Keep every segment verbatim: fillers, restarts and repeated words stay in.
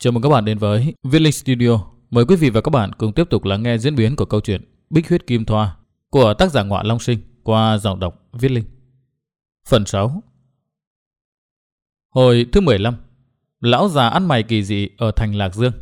Chào mừng các bạn đến với Viết Linh Studio. Mời quý vị và các bạn cùng tiếp tục lắng nghe diễn biến của câu chuyện Bích Huyết Kim Thoa của tác giả Ngọa Long Sinh qua giọng đọc Viết Linh. Phần sáu. Hồi thứ mười lăm. Lão già ăn mày kỳ dị ở thành Lạc Dương.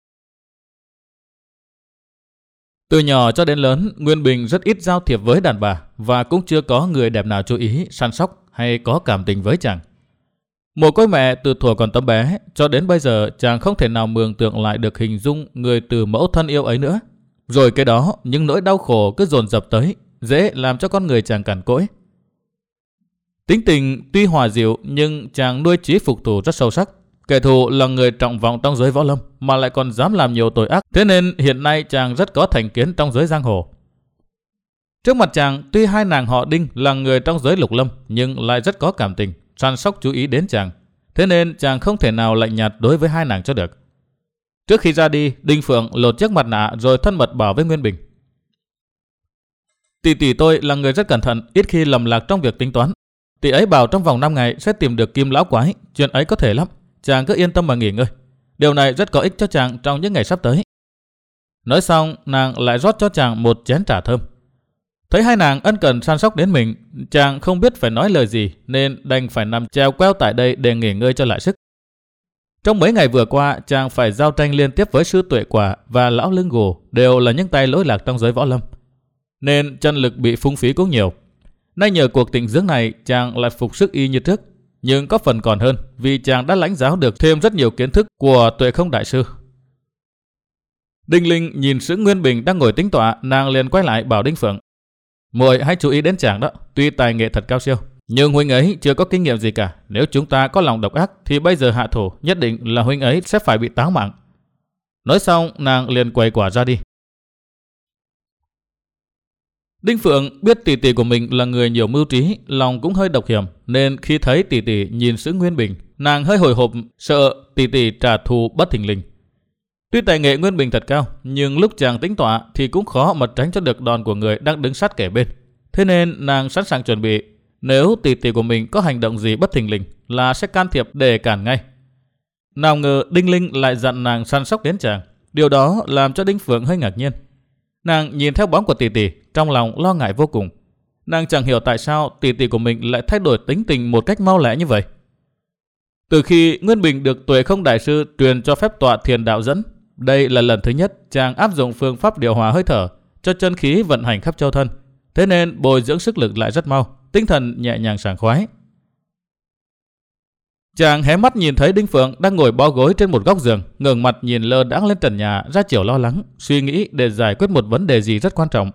Từ nhỏ cho đến lớn, Nguyên Bình rất ít giao thiệp với đàn bà và cũng chưa có người đẹp nào chú ý, săn sóc hay có cảm tình với chàng. Mồ côi mẹ từ thuở còn tấm bé, cho đến bây giờ chàng không thể nào mường tượng lại được hình dung người từ mẫu thân yêu ấy nữa. Rồi cái đó, những nỗi đau khổ cứ dồn dập tới, dễ làm cho con người chàng cằn cỗi. Tính tình tuy hòa dịu nhưng chàng nuôi chí phục thù rất sâu sắc. Kẻ thù là người trọng vọng trong giới võ lâm mà lại còn dám làm nhiều tội ác, thế nên hiện nay chàng rất có thành kiến trong giới giang hồ. Trước mặt chàng, tuy hai nàng họ Đinh là người trong giới lục lâm nhưng lại rất có cảm tình, săn sóc chú ý đến chàng, thế nên chàng không thể nào lạnh nhạt đối với hai nàng cho được. Trước khi ra đi, Đinh Phượng lột chiếc mặt nạ rồi thân mật bảo với Nguyên Bình: Tỷ tỷ tôi là người rất cẩn thận, ít khi lầm lạc trong việc tính toán. Tỷ ấy bảo trong vòng năm ngày sẽ tìm được Kim lão quái, chuyện ấy có thể lắm, chàng cứ yên tâm mà nghỉ ngơi. Điều này rất có ích cho chàng trong những ngày sắp tới. Nói xong, nàng lại rót cho chàng một chén trà thơm. Thấy hai nàng ân cần săn sóc đến mình, chàng không biết phải nói lời gì nên đành phải nằm treo queo tại đây để nghỉ ngơi cho lại sức. Trong mấy ngày vừa qua, chàng phải giao tranh liên tiếp với Sư Tuệ Quả và Lão Lưng Gù, đều là những tay lỗi lạc trong giới võ lâm, nên chân lực bị phung phí cũng nhiều. Nay nhờ cuộc tịnh dưỡng này, chàng lại phục sức y như trước, nhưng có phần còn hơn vì chàng đã lãnh giáo được thêm rất nhiều kiến thức của Tuệ Không đại sư. Đinh Linh nhìn Sứ Nguyên Bình đang ngồi tĩnh tọa, nàng liền quay lại bảo Đinh Phượng: Muội hãy chú ý đến chàng đó, tuy tài nghệ thật cao siêu, nhưng huynh ấy chưa có kinh nghiệm gì cả. Nếu chúng ta có lòng độc ác thì bây giờ hạ thủ, nhất định là huynh ấy sẽ phải bị táng mạng. Nói xong, nàng liền quầy quả ra đi. Đinh Phượng biết tỷ tỷ của mình là người nhiều mưu trí, lòng cũng hơi độc hiểm, nên khi thấy tỷ tỷ nhìn Sứ Nguyên Bình, nàng hơi hồi hộp, sợ tỷ tỷ trả thù bất thình lình. Tuy tài nghệ Nguyên Bình thật cao, nhưng lúc chàng tĩnh tọa thì cũng khó mà tránh cho được đòn của người đang đứng sát kẻ bên. Thế nên nàng sẵn sàng chuẩn bị, nếu tỷ tỷ của mình có hành động gì bất thình lình là sẽ can thiệp để cản ngay. Nào ngờ Đinh Linh lại dặn nàng săn sóc đến chàng, điều đó làm cho Đinh Phượng hơi ngạc nhiên. Nàng nhìn theo bóng của tỷ tỷ, trong lòng lo ngại vô cùng. Nàng chẳng hiểu tại sao tỷ tỷ của mình lại thay đổi tính tình một cách mau lẹ như vậy. Từ khi Nguyên Bình được Tuệ Không đại sư truyền cho phép tọa thiền đạo dẫn, đây là lần thứ nhất chàng áp dụng phương pháp điều hòa hơi thở cho chân khí vận hành khắp châu thân, thế nên bồi dưỡng sức lực lại rất mau, tinh thần nhẹ nhàng sảng khoái. Chàng hé mắt nhìn thấy Đinh Phượng đang ngồi bó gối trên một góc giường, ngẩng mặt nhìn lơ đãng lên trần nhà, ra chiều lo lắng, suy nghĩ để giải quyết một vấn đề gì rất quan trọng.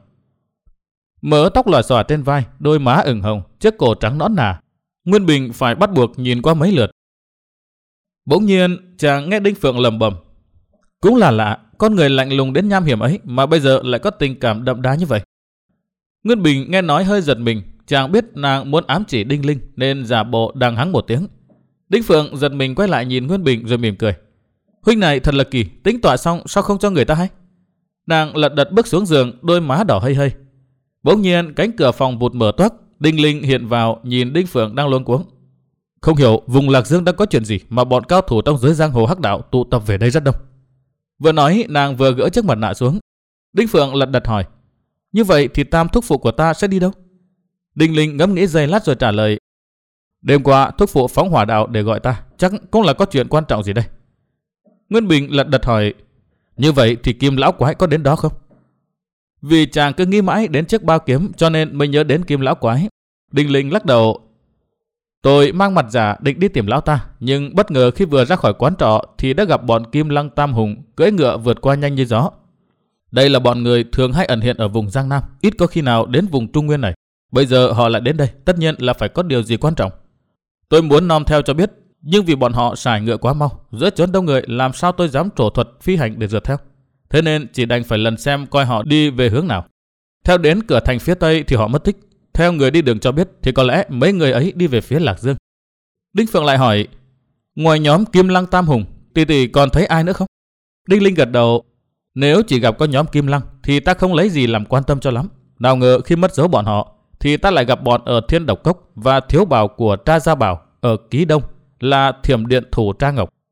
Mớ tóc lòa xòa trên vai, đôi má ửng hồng, chiếc cổ trắng nõn nà, Nguyên Bình phải bắt buộc nhìn qua mấy lượt. Bỗng nhiên chàng nghe Đinh Phượng lẩm bẩm: Cũng là lạ, con người lạnh lùng đến nham hiểm ấy mà bây giờ lại có tình cảm đậm đà như vậy. Nguyên Bình nghe nói hơi giật mình, chàng biết nàng muốn ám chỉ Đinh Linh nên giả bộ đằng hắng một tiếng. Đinh Phượng giật mình quay lại nhìn Nguyên Bình rồi mỉm cười: Huynh này thật là kỳ, tính tọa xong sao không cho người ta hay? Nàng lật đật bước xuống giường, đôi má đỏ hây hây. Bỗng nhiên cánh cửa phòng vụt mở toác, Đinh Linh hiện vào nhìn Đinh Phượng đang luống cuống. Không hiểu vùng Lạc Dương đang có chuyện gì mà bọn cao thủ trong giới giang hồ hắc đạo tụ tập về đây rất đông. Vừa nói nàng vừa gỡ chiếc mặt nạ xuống. Đinh Phượng lật đật hỏi: Như vậy thì tam thúc phụ của ta sẽ đi đâu? Đinh Linh ngẫm nghĩ giây lát rồi trả lời: Đêm qua thúc phụ phóng hỏa đạo để gọi ta, chắc cũng là có chuyện quan trọng gì đây. Nguyên Bình lật đật hỏi: Như vậy thì Kim lão quái có đến đó không? Vì chàng cứ nghĩ mãi đến chiếc bao kiếm cho nên mới nhớ đến Kim lão quái. Đinh Linh lắc đầu: Tôi mang mặt giả định đi tìm lão ta, nhưng bất ngờ khi vừa ra khỏi quán trọ thì đã gặp bọn Kim Lăng Tam Hùng cưỡi ngựa vượt qua nhanh như gió. Đây là bọn người thường hay ẩn hiện ở vùng Giang Nam, ít có khi nào đến vùng Trung Nguyên này. Bây giờ họ lại đến đây, tất nhiên là phải có điều gì quan trọng. Tôi muốn nom theo cho biết, nhưng vì bọn họ sải ngựa quá mau, giữa chốn đông người làm sao tôi dám trổ thuật phi hành để rượt theo. Thế nên chỉ đành phải lần xem coi họ đi về hướng nào. Theo đến cửa thành phía tây thì họ mất tích. Theo người đi đường cho biết thì có lẽ mấy người ấy đi về phía Lạc Dương. Đinh Phượng lại hỏi: Ngoài nhóm Kim Lăng Tam Hùng, tỷ tỷ còn thấy ai nữa không? Đinh Linh gật đầu: Nếu chỉ gặp có nhóm Kim Lăng thì ta không lấy gì làm quan tâm cho lắm. Nào ngờ khi mất dấu bọn họ thì ta lại gặp bọn ở Thiên Độc Cốc và thiếu bảo của Tra Gia Bảo ở Ký Đông là Thiểm Điện Thủ Tra Ngọc.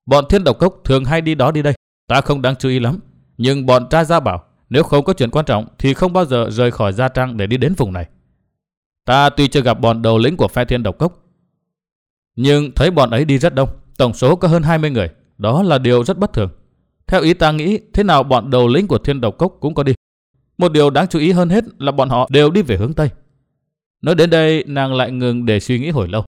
Bọn Thiên Độc Cốc thường hay đi đó đi đây, ta không đáng chú ý lắm. Nhưng bọn Tra Gia bảo nếu không có chuyện quan trọng thì không bao giờ rời khỏi Gia Trang để đi đến vùng này. Ta tuy chưa gặp bọn đầu lĩnh của phe Thiên Độc Cốc, nhưng thấy bọn ấy đi rất đông, tổng số có hơn hai mươi người. Đó là điều rất bất thường. Theo ý ta nghĩ, thế nào bọn đầu lĩnh của Thiên Độc Cốc cũng có đi. Một điều đáng chú ý hơn hết là bọn họ đều đi về hướng Tây. Nói đến đây, nàng lại ngừng để suy nghĩ hồi lâu.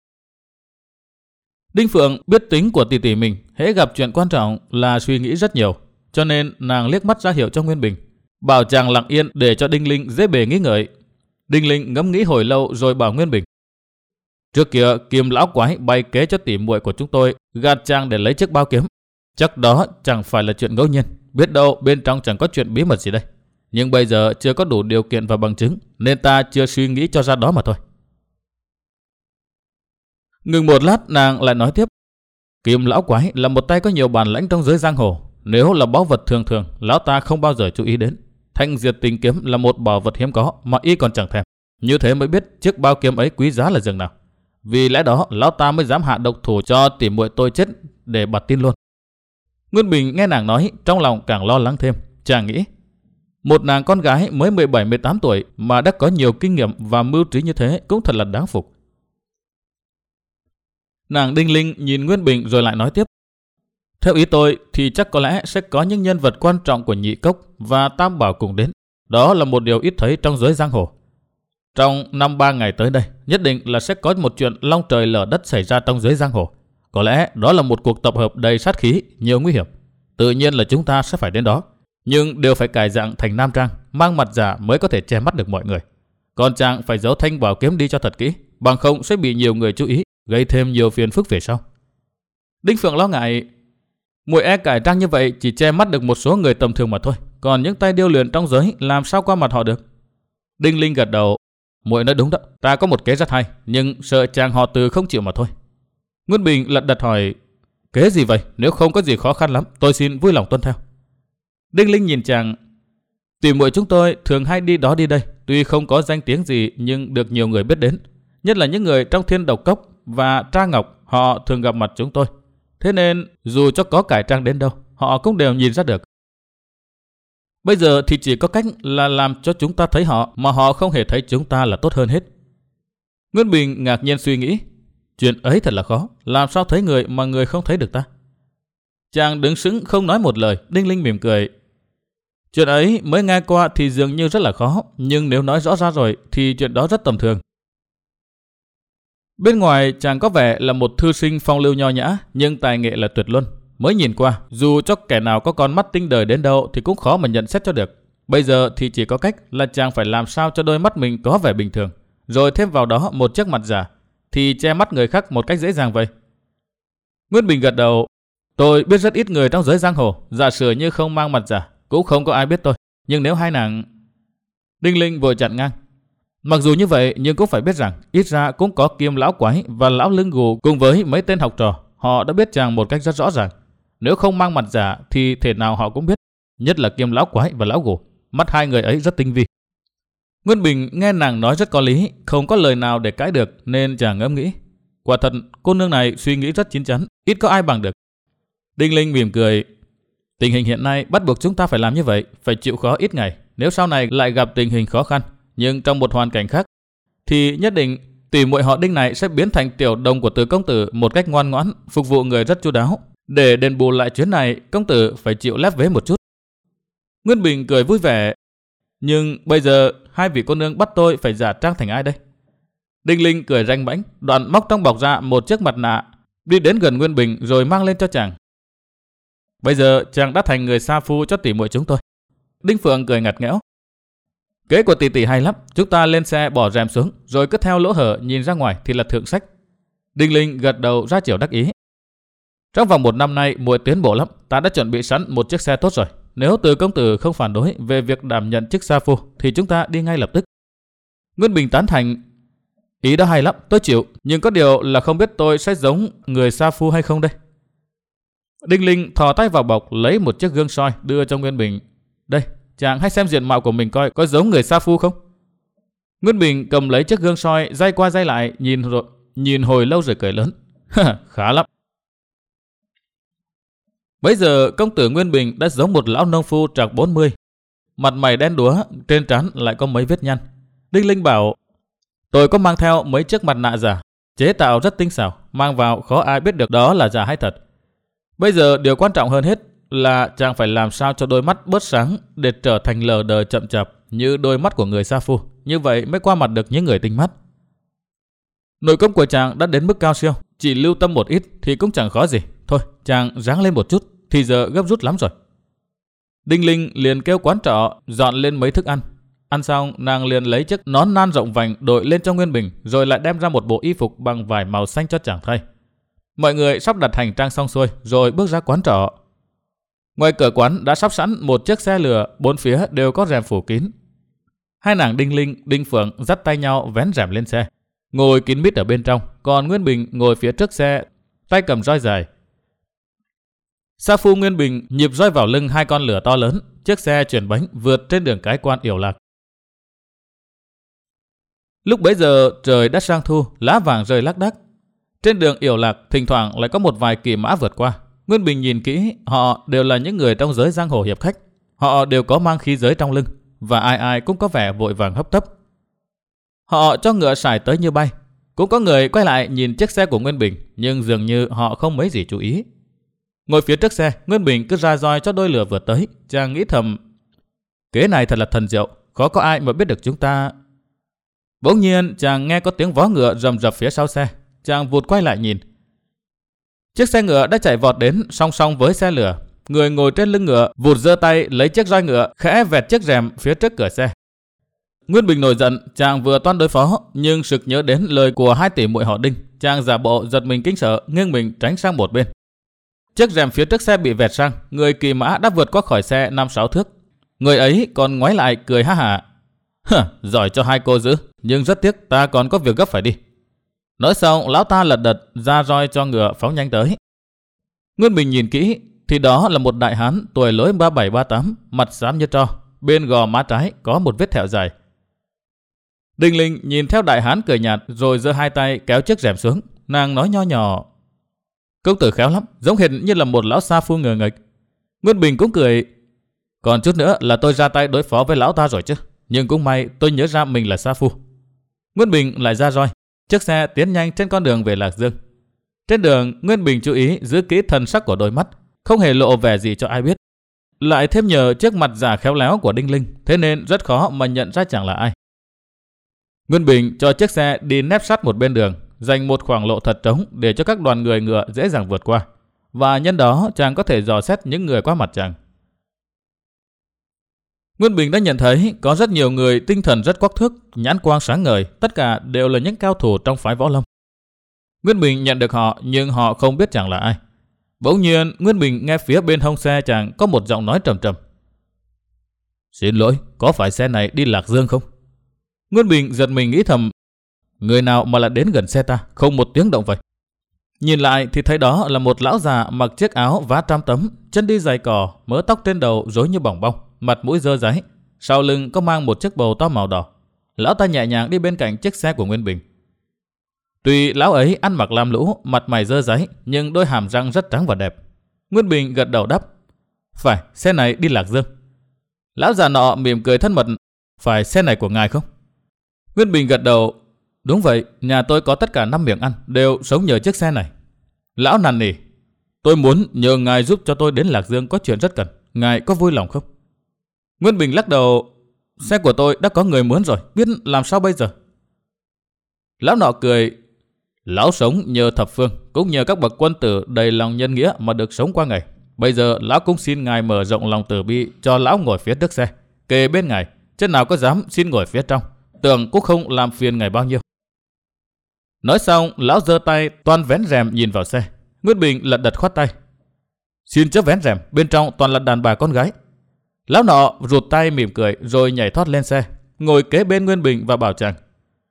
Đinh Phượng biết tính của tỷ tỷ mình, hễ gặp chuyện quan trọng là suy nghĩ rất nhiều, cho nên nàng liếc mắt ra hiệu cho Nguyên Bình, bảo chàng lặng yên để cho Đinh Linh dễ bề nghĩ ngợi. Đinh Linh ngẫm nghĩ hồi lâu rồi bảo Nguyên Bình: trước kia Kim lão quái bày kế cho tỷ muội của chúng tôi gạt chàng để lấy chiếc bao kiếm. Chắc đó chẳng phải là chuyện ngẫu nhiên, biết đâu bên trong chẳng có chuyện bí mật gì đây. Nhưng bây giờ chưa có đủ điều kiện và bằng chứng, nên ta chưa suy nghĩ cho ra đó mà thôi. Ngừng một lát, nàng lại nói tiếp: Kim lão quái là một tay có nhiều bản lãnh trong giới giang hồ. Nếu là báu vật thường thường, lão ta không bao giờ chú ý đến. Thanh diệt tình kiếm là một bảo vật hiếm có mà y còn chẳng thèm. Như thế mới biết chiếc bao kiếm ấy quý giá là dường nào. Vì lẽ đó lão ta mới dám hạ độc thủ cho tỷ muội tôi chết để bật tin luôn. Nguyên Bình nghe nàng nói, trong lòng càng lo lắng thêm. Chàng nghĩ, một nàng con gái mới mười bảy mười tám tuổi mà đã có nhiều kinh nghiệm và mưu trí như thế cũng thật là đáng phục. Nàng Đinh Linh nhìn Nguyên Bình rồi lại nói tiếp: theo ý tôi thì chắc có lẽ sẽ có những nhân vật quan trọng của Nhị Cốc và Tam Bảo cùng đến. Đó là một điều ít thấy trong giới giang hồ. Trong năm ba ngày tới đây, nhất định là sẽ có một chuyện long trời lở đất xảy ra trong giới giang hồ. Có lẽ đó là một cuộc tập hợp đầy sát khí, nhiều nguy hiểm. Tự nhiên là chúng ta sẽ phải đến đó. Nhưng đều phải cải dạng thành nam trang, mang mặt giả mới có thể che mắt được mọi người. Còn chàng phải giấu thanh bảo kiếm đi cho thật kỹ, bằng không sẽ bị nhiều người chú ý, gây thêm nhiều phiền phức về sau. Đinh Phượng lo ngại, muội e cải trang như vậy chỉ che mắt được một số người tầm thường mà thôi, còn những tay điêu luyện trong giới làm sao qua mặt họ được. Đinh Linh gật đầu, muội nói đúng đó, ta có một kế rất hay, nhưng sợ chàng họ Từ không chịu mà thôi. Nguyên Bình lật đật hỏi, kế gì vậy? Nếu không có gì khó khăn lắm, tôi xin vui lòng tuân theo. Đinh Linh nhìn chàng, tỷ muội chúng tôi thường hay đi đó đi đây, tuy không có danh tiếng gì nhưng được nhiều người biết đến, nhất là những người trong Thiên Độc Cốc và Tra Ngọc, họ thường gặp mặt chúng tôi. Thế nên dù cho có cải trang đến đâu, họ cũng đều nhìn ra được. Bây giờ thì chỉ có cách là làm cho chúng ta thấy họ mà họ không hề thấy chúng ta là tốt hơn hết. Nguyên Bình ngạc nhiên suy nghĩ, chuyện ấy thật là khó, làm sao thấy người mà người không thấy được ta? Chàng đứng sững không nói một lời. Đinh Linh mỉm cười, chuyện ấy mới nghe qua thì dường như rất là khó, nhưng nếu nói rõ ra rồi thì chuyện đó rất tầm thường. Bên ngoài chàng có vẻ là một thư sinh phong lưu nho nhã, nhưng tài nghệ là tuyệt luân. Mới nhìn qua, dù cho kẻ nào có con mắt tinh đời đến đâu thì cũng khó mà nhận xét cho được. Bây giờ thì chỉ có cách là chàng phải làm sao cho đôi mắt mình có vẻ bình thường, rồi thêm vào đó một chiếc mặt giả, thì che mắt người khác một cách dễ dàng vậy. Nguyên Bình gật đầu, tôi biết rất ít người trong giới giang hồ, giả sử như không mang mặt giả, cũng không có ai biết tôi. Nhưng nếu hai nàng... Đinh Linh vội chặn ngang, mặc dù như vậy nhưng cũng phải biết rằng ít ra cũng có Kim lão quái và lão lưng gù cùng với mấy tên học trò, họ đã biết chàng một cách rất rõ ràng. Nếu không mang mặt giả thì thể nào họ cũng biết, nhất là Kim lão quái và lão gù, mắt hai người ấy rất tinh vi. Nguyên Bình nghe nàng nói rất có lý, không có lời nào để cãi được, nên chàng ngẫm nghĩ, quả thật cô nương này suy nghĩ rất chín chắn, ít có ai bằng được. Đinh Linh mỉm cười, tình hình hiện nay bắt buộc chúng ta phải làm như vậy, phải chịu khó ít ngày. Nếu sau này lại gặp tình hình khó khăn, nhưng trong một hoàn cảnh khác, thì nhất định tỷ muội họ Đinh này sẽ biến thành tiểu đồng của Từ công tử một cách ngoan ngoãn, phục vụ người rất chu đáo. Để đền bù lại chuyến này, công tử phải chịu lép vế một chút. Nguyên Bình cười vui vẻ, nhưng bây giờ hai vị cô nương bắt tôi phải giả trang thành ai đây? Đinh Linh cười ranh mãnh, đoạn móc trong bọc ra một chiếc mặt nạ, đi đến gần Nguyên Bình rồi mang lên cho chàng. Bây giờ chàng đã thành người sa phu cho tỷ muội chúng tôi. Đinh Phượng cười ngặt nghẽo, kế của tỷ tỷ hay lắm, chúng ta lên xe bỏ rèm xuống, rồi cứ theo lỗ hở nhìn ra ngoài thì là thượng sách. Đinh Linh gật đầu ra chiều đắc ý. Trong vòng một năm nay muội tiến bộ lắm, ta đã chuẩn bị sẵn một chiếc xe tốt rồi. Nếu Từ công tử không phản đối về việc đảm nhận chức sa phu thì chúng ta đi ngay lập tức. Nguyên Bình tán thành, ý đó hay lắm, tôi chịu, nhưng có điều là không biết tôi sẽ giống người sa phu hay không đây. Đinh Linh thò tay vào bọc lấy một chiếc gương soi đưa cho Nguyên Bình. Đây, chàng hãy xem diện mạo của mình coi có giống người sa phu không. Nguyên Bình cầm lấy chiếc gương soi, day qua day lại nhìn rồi nhìn hồi lâu rồi cười lớn. Khá lắm. Bấy giờ công tử Nguyên Bình đã giống một lão nông phu trạc bốn mươi. Mặt mày đen đúa, trên trán lại có mấy vết nhăn. Đinh Linh bảo, tôi có mang theo mấy chiếc mặt nạ giả, chế tạo rất tinh xảo, mang vào khó ai biết được đó là giả hay thật. Bây giờ điều quan trọng hơn hết là chàng phải làm sao cho đôi mắt bớt sáng để trở thành lờ đờ chậm chạp như đôi mắt của người sa phu, như vậy mới qua mặt được những người tinh mắt. Nội công của chàng đã đến mức cao siêu, chỉ lưu tâm một ít thì cũng chẳng khó gì. Thôi, chàng ráng lên một chút, thì giờ gấp rút lắm rồi. Đinh Linh liền kêu quán trọ dọn lên mấy thức ăn. Ăn xong, nàng liền lấy chiếc nón nan rộng vành đội lên cho Nguyên Bình, rồi lại đem ra một bộ y phục bằng vải màu xanh cho chàng thay. Mọi người sắp đặt hành trang xong xuôi, rồi bước ra quán trọ. Ngoài cửa quán đã sắp sẵn một chiếc xe lửa, bốn phía đều có rèm phủ kín. Hai nàng Đinh Linh, Đinh Phượng dắt tay nhau vén rèm lên xe, ngồi kín mít ở bên trong, còn Nguyên Bình ngồi phía trước xe, tay cầm roi dài. Sa phu Nguyên Bình nhịp roi vào lưng hai con lửa to lớn, chiếc xe chuyển bánh vượt trên đường cái quan Yểu Lạc. Lúc bấy giờ trời đã sang thu, lá vàng rơi lác đác. Trên đường Yểu Lạc thỉnh thoảng lại có một vài kỳ mã vượt qua. Nguyên Bình nhìn kỹ, họ đều là những người trong giới giang hồ hiệp khách. Họ đều có mang khí giới trong lưng, và ai ai cũng có vẻ vội vàng hấp tấp. Họ cho ngựa sải tới như bay. Cũng có người quay lại nhìn chiếc xe của Nguyên Bình, nhưng dường như họ không mấy gì chú ý. Ngồi phía trước xe, Nguyên Bình cứ ra roi cho đôi lửa vượt tới. Chàng nghĩ thầm, kế này thật là thần diệu, khó có ai mà biết được chúng ta. Bỗng nhiên chàng nghe có tiếng vó ngựa rầm rập phía sau xe. Chàng vụt quay lại nhìn. Chiếc xe ngựa đã chạy vọt đến song song với xe lửa. Người ngồi trên lưng ngựa vụt giơ tay lấy chiếc roi ngựa khẽ vẹt chiếc rèm phía trước cửa xe. Nguyên Bình nổi giận, chàng vừa toan đối phó, nhưng sực nhớ đến lời của hai tỷ muội họ Đinh. Chàng giả bộ giật mình kinh sợ, nghiêng mình tránh sang một bên. Chiếc rèm phía trước xe bị vẹt sang, người kỳ mã đã vượt qua khỏi xe năm sáu thước. Người ấy còn ngoái lại cười ha hả. Hờ, giỏi cho hai cô giữ, nhưng rất tiếc ta còn có việc gấp phải đi. Nói xong, lão ta lật đật ra roi cho ngựa phóng nhanh tới. Nguyên Bình nhìn kỹ, thì đó là một đại hán tuổi lối ba bảy ba tám, mặt xám như tro, bên gò má trái có một vết thẹo dài. Đinh Linh nhìn theo đại hán cười nhạt, rồi giơ hai tay kéo chiếc rèm xuống. Nàng nói nho nhỏ, công tử khéo lắm, giống hệt như là một lão sa phu ngờ nghịch. Nguyên Bình cũng cười, còn chút nữa là tôi ra tay đối phó với lão ta rồi chứ, nhưng cũng may tôi nhớ ra mình là sa phu. Nguyên Bình lại ra roi. Chiếc xe tiến nhanh trên con đường về Lạc Dương. Trên đường, Nguyên Bình chú ý giữ kỹ thần sắc của đôi mắt, không hề lộ vẻ gì cho ai biết. Lại thêm nhờ chiếc mặt giả khéo léo của Đinh Linh, thế nên rất khó mà nhận ra chàng là ai. Nguyên Bình cho chiếc xe đi nép sát một bên đường, dành một khoảng lộ thật trống để cho các đoàn người ngựa dễ dàng vượt qua, và nhân đó chàng có thể dò xét những người qua mặt chàng. Nguyên Bình đã nhận thấy có rất nhiều người tinh thần rất quắc thước, nhãn quang sáng ngời, tất cả đều là những cao thủ trong phái võ lâm. Nguyên Bình nhận được họ, nhưng họ không biết chàng là ai. Bỗng nhiên, Nguyên Bình nghe phía bên hông xe chàng có một giọng nói trầm trầm. Xin lỗi, có phải xe này đi Lạc Dương không? Nguyên Bình giật mình nghĩ thầm, người nào mà lại đến gần xe ta, không một tiếng động vậy. Nhìn lại thì thấy đó là một lão già mặc chiếc áo vá trăm tấm, chân đi giày cỏ, mớ tóc trên đầu rối như bỏng bong, mặt mũi dơ dáy, sau lưng có mang một chiếc bầu to màu đỏ. Lão ta nhẹ nhàng đi bên cạnh chiếc xe của Nguyên Bình. Tuy lão ấy ăn mặc lam lũ, mặt mày dơ dáy, nhưng đôi hàm răng rất trắng và đẹp. Nguyên Bình gật đầu đáp, phải, xe này đi Lạc Dương. Lão già nọ mỉm cười thân mật, phải xe này của ngài không? Nguyên Bình gật đầu, đúng vậy, nhà tôi có tất cả năm miệng ăn, đều sống nhờ chiếc xe này. Lão năn nỉ, tôi muốn nhờ ngài giúp cho tôi đến Lạc Dương có chuyện rất cần, ngài có vui lòng không? Nguyên Bình lắc đầu, xe của tôi đã có người muốn rồi, biết làm sao bây giờ? Lão nọ cười, lão sống nhờ thập phương, cũng nhờ các bậc quân tử đầy lòng nhân nghĩa mà được sống qua ngày. Bây giờ lão cũng xin ngài mở rộng lòng từ bi cho lão ngồi phía trước xe, kề bên ngài, chứ nào có dám xin ngồi phía trong, tưởng cũng không làm phiền ngài bao nhiêu. Nói xong, lão giơ tay toan vén rèm nhìn vào xe. Nguyên Bình lật đật khoát tay, xin chớ vén rèm, bên trong toàn là đàn bà con gái. Lão nọ rụt tay mỉm cười rồi nhảy thoát lên xe, ngồi kế bên Nguyên Bình và bảo chàng,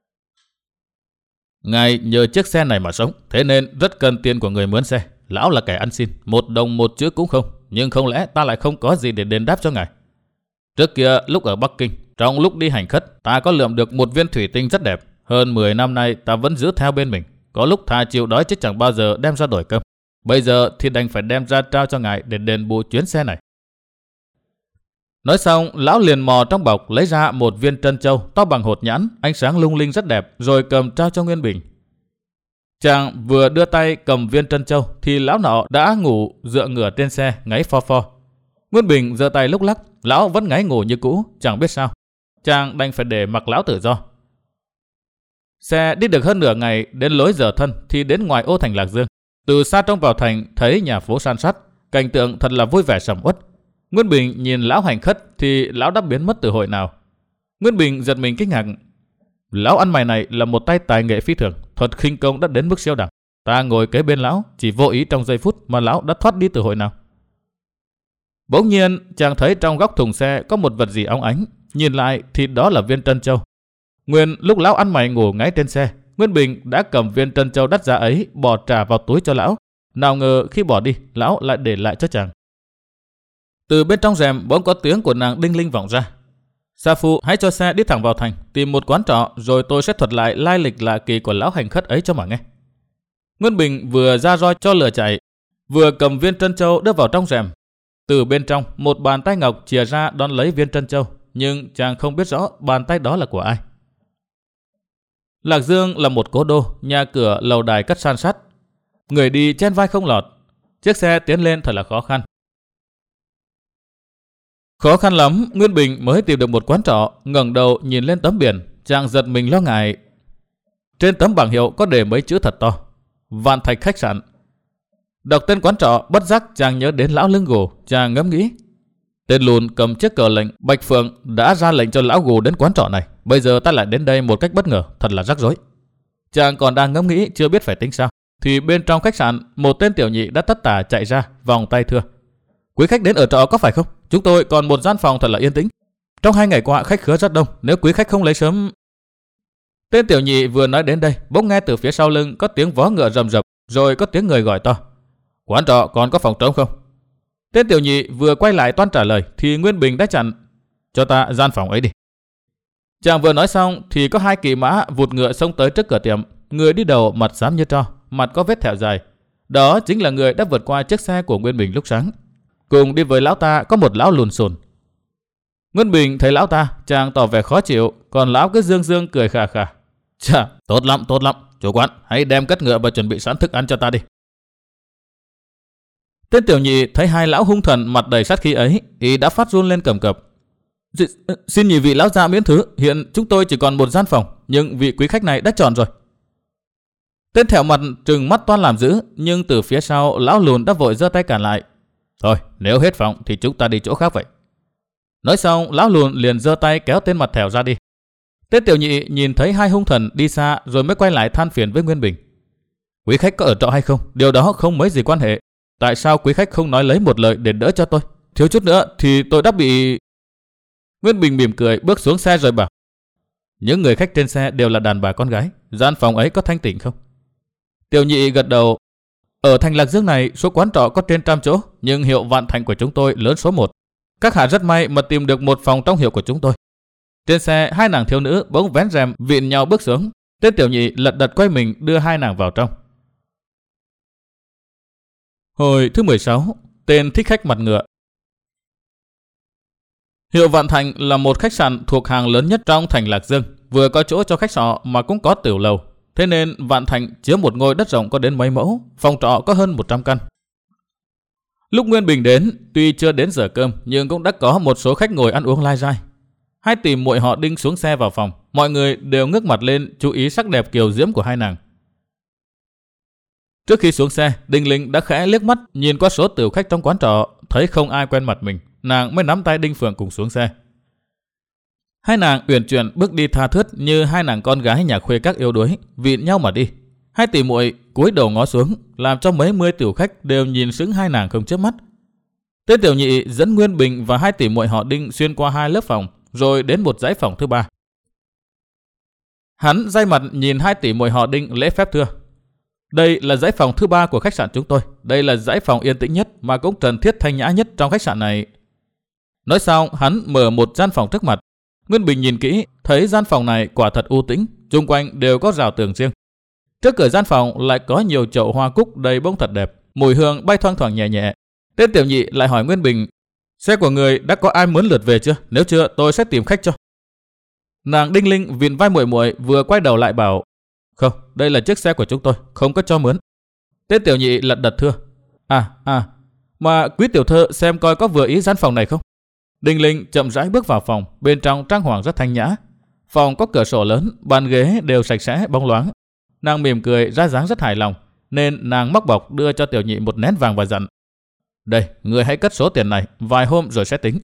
ngài nhờ chiếc xe này mà sống, thế nên rất cần tiền của người mướn xe. Lão là kẻ ăn xin, một đồng một chữ cũng không, nhưng không lẽ ta lại không có gì để đền đáp cho ngài? Trước kia lúc ở Bắc Kinh, trong lúc đi hành khất, ta có lượm được một viên thủy tinh rất đẹp. Hơn mười năm nay ta vẫn giữ theo bên mình, có lúc thà chịu đói chứ chẳng bao giờ đem ra đổi cơm. Bây giờ thì đành phải đem ra trao cho ngài để đền bù chuyến xe này. Nói xong, lão liền mò trong bọc lấy ra một viên trân châu to bằng hột nhãn, ánh sáng lung linh rất đẹp, rồi cầm trao cho Nguyên Bình. Chàng vừa đưa tay cầm viên trân châu thì lão nọ đã ngủ dựa ngửa trên xe, ngáy pho pho. Nguyên Bình giơ tay lúc lắc, lão vẫn ngáy ngủ như cũ, chẳng biết sao. Chàng đành phải để mặc lão tự do. Xe đi được hơn nửa ngày, đến lối giờ thân thì đến ngoài ô thành Lạc Dương. Từ xa trông vào thành thấy nhà phố san sát, cảnh tượng thật là vui vẻ sầm uất. Nguyên Bình nhìn lão hành khất thì lão đã biến mất từ hồi nào. Nguyên Bình giật mình kinh ngạc. Lão ăn mày này là một tay tài nghệ phi thường, thuật khinh công đã đến mức siêu đẳng. Ta ngồi kế bên lão, chỉ vô ý trong giây phút mà lão đã thoát đi từ hồi nào. Bỗng nhiên chàng thấy trong góc thùng xe có một vật gì óng ánh, nhìn lại thì đó là viên trân châu. Nguyên lúc lão ăn mày ngủ ngáy trên xe, Nguyên Bình đã cầm viên trân châu đắt giá ấy bỏ trả vào túi cho lão. Nào ngờ khi bỏ đi, lão lại để lại cho chàng. Từ bên trong rèm bỗng có tiếng của nàng đinh linh vọng ra. Sa Phu, hãy cho xe đi thẳng vào thành, tìm một quán trọ, rồi tôi sẽ thuật lại lai lịch lạ kỳ của lão hành khất ấy cho mà nghe. Nguyên Bình vừa ra roi cho lửa chạy, vừa cầm viên trân châu đưa vào trong rèm. Từ bên trong, một bàn tay ngọc chìa ra đón lấy viên trân châu, nhưng chàng không biết rõ bàn tay đó là của ai. Lạc Dương là một cố đô, nhà cửa lầu đài cất san sát, người đi chen vai không lọt. Chiếc xe tiến lên thật là khó khăn. Khó khăn lắm, Nguyên Bình mới tìm được một quán trọ. Ngẩng đầu nhìn lên tấm biển, chàng giật mình lo ngại. Trên tấm bảng hiệu có đề mấy chữ thật to: Vạn Thạch khách sạn. Đọc tên quán trọ, bất giác chàng nhớ đến lão lưng gù. Chàng ngẫm nghĩ, tên lùn cầm chiếc cờ lệnh Bạch Phượng đã ra lệnh cho lão gù đến quán trọ này. Bây giờ ta lại đến đây một cách bất ngờ, thật là rắc rối. Chàng còn đang ngẫm nghĩ chưa biết phải tính sao, thì bên trong khách sạn một tên tiểu nhị đã tất tả chạy ra, vòng tay thưa: Quý khách đến ở trọ có phải không? Chúng tôi còn một gian phòng thật là yên tĩnh. Trong hai ngày qua khách khứa rất đông, nếu quý khách không lấy sớm. Tên tiểu nhị vừa nói đến đây, bỗng nghe từ phía sau lưng có tiếng vó ngựa rầm rập, rồi có tiếng người gọi to: Quán trọ còn có phòng trống không? Tên tiểu nhị vừa quay lại toan trả lời thì Nguyên Bình đã chặn: Cho ta gian phòng ấy đi. Chàng vừa nói xong thì có hai kỵ mã vụt ngựa xông tới trước cửa tiệm. Người đi đầu mặt xám như tro, mặt có vết thẹo dài. Đó chính là người đã vượt qua chiếc xe của Nguyên Bình lúc sáng. Cùng đi với lão ta có một lão lùn xùn. Nguyên Bình thấy lão ta, chàng tỏ vẻ khó chịu, còn lão cứ dương dương cười khà khà: Chà, tốt lắm, tốt lắm. Chủ quán, hãy đem cất ngựa và chuẩn bị sẵn thức ăn cho ta đi. Tên tiểu nhị thấy hai lão hung thần mặt đầy sát khí ấy, y đã phát run lên cầm cập. Xin nhị vị lão gia miễn thứ, hiện chúng tôi chỉ còn một gian phòng, nhưng vị quý khách này đã chọn rồi. Tên thẹo mặt trừng mắt toan làm dữ, nhưng từ phía sau lão lùn đã vội giơ tay cản lại: Thôi, nếu hết phòng thì chúng ta đi chỗ khác vậy. Nói xong, lão lùn liền giơ tay kéo tên mặt thẹo ra đi. Tên tiểu nhị nhìn thấy hai hung thần đi xa rồi mới quay lại than phiền với Nguyên Bình: Quý khách có ở trọ hay không, điều đó không mấy gì quan hệ. Tại sao quý khách không nói lấy một lời để đỡ cho tôi? Thiếu chút nữa thì tôi đã bị... Nguyên Bình mỉm cười bước xuống xe rồi bảo: Những người khách trên xe đều là đàn bà con gái, gian phòng ấy có thanh tịnh không? Tiểu nhị gật đầu: Ở thành Lạc Dương này số quán trọ có trên trăm chỗ, nhưng hiệu Vạn Thành của chúng tôi lớn số một. Các hạ rất may mà tìm được một phòng trong hiệu của chúng tôi. Trên xe hai nàng thiếu nữ bỗng vén rèm vịn nhau bước xuống. Tên tiểu nhị lật đật quay mình đưa hai nàng vào trong. Hồi thứ mười sáu, tên thích khách mặt ngựa. Hiệu Vạn Thành là một khách sạn thuộc hàng lớn nhất trong thành Lạc Dương, vừa có chỗ cho khách trọ mà cũng có tiểu lầu. Thế nên Vạn Thành chứa một ngôi đất rộng có đến mấy mẫu, phòng trọ có hơn một trăm căn. Lúc Nguyên Bình đến, tuy chưa đến giờ cơm nhưng cũng đã có một số khách ngồi ăn uống lai rai. Hai tỷ muội họ Đinh xuống xe vào phòng, mọi người đều ngước mặt lên chú ý sắc đẹp kiều diễm của hai nàng. Trước khi xuống xe, Đinh Linh đã khẽ liếc mắt nhìn qua số tiểu khách trong quán trọ, thấy không ai quen mặt mình, nàng mới nắm tay Đinh Phượng cùng xuống xe. Hai nàng uyển chuyển bước đi tha thướt như hai nàng con gái nhà khuê các yếu đuối, vịn nhau mà đi. Hai tỷ muội cúi đầu ngó xuống, làm cho mấy mươi tiểu khách đều nhìn sững hai nàng không chớp mắt. Tên tiểu nhị dẫn Nguyên Bình và hai tỷ muội họ Đinh xuyên qua hai lớp phòng, rồi đến một dãy phòng thứ ba. Hắn day mặt nhìn hai tỷ muội họ Đinh lễ phép thưa: Đây là dãy phòng thứ ba của khách sạn chúng tôi. Đây là dãy phòng yên tĩnh nhất mà cũng trần thiết thanh nhã nhất trong khách sạn này. Nói xong, hắn mở một gian phòng trước mặt. Nguyên Bình nhìn kỹ, thấy gian phòng này quả thật u tĩnh, xung quanh đều có rào tường riêng. Trước cửa gian phòng lại có nhiều chậu hoa cúc đầy bông thật đẹp. mùi hương bay thoang thoảng nhẹ nhẹ. Tên tiểu nhị lại hỏi Nguyên Bình, xe của người đã có ai muốn lượt về chưa? Nếu chưa, tôi sẽ tìm khách cho. Nàng Đinh Linh vịn vai muội muội vừa quay đầu lại bảo, không, đây là chiếc xe của chúng tôi, không có cho mướn. Tên tiểu nhị lật đật thưa, à, à, mà quý tiểu thư xem coi có vừa ý gian phòng này không? Đinh Linh chậm rãi bước vào phòng, bên trong trang hoàng rất thanh nhã. Phòng có cửa sổ lớn, bàn ghế đều sạch sẽ bóng loáng. Nàng mỉm cười ra dáng rất hài lòng, nên nàng móc bọc đưa cho tiểu nhị một nén vàng và dặn, đây, người hãy cất số tiền này, vài hôm rồi sẽ tính.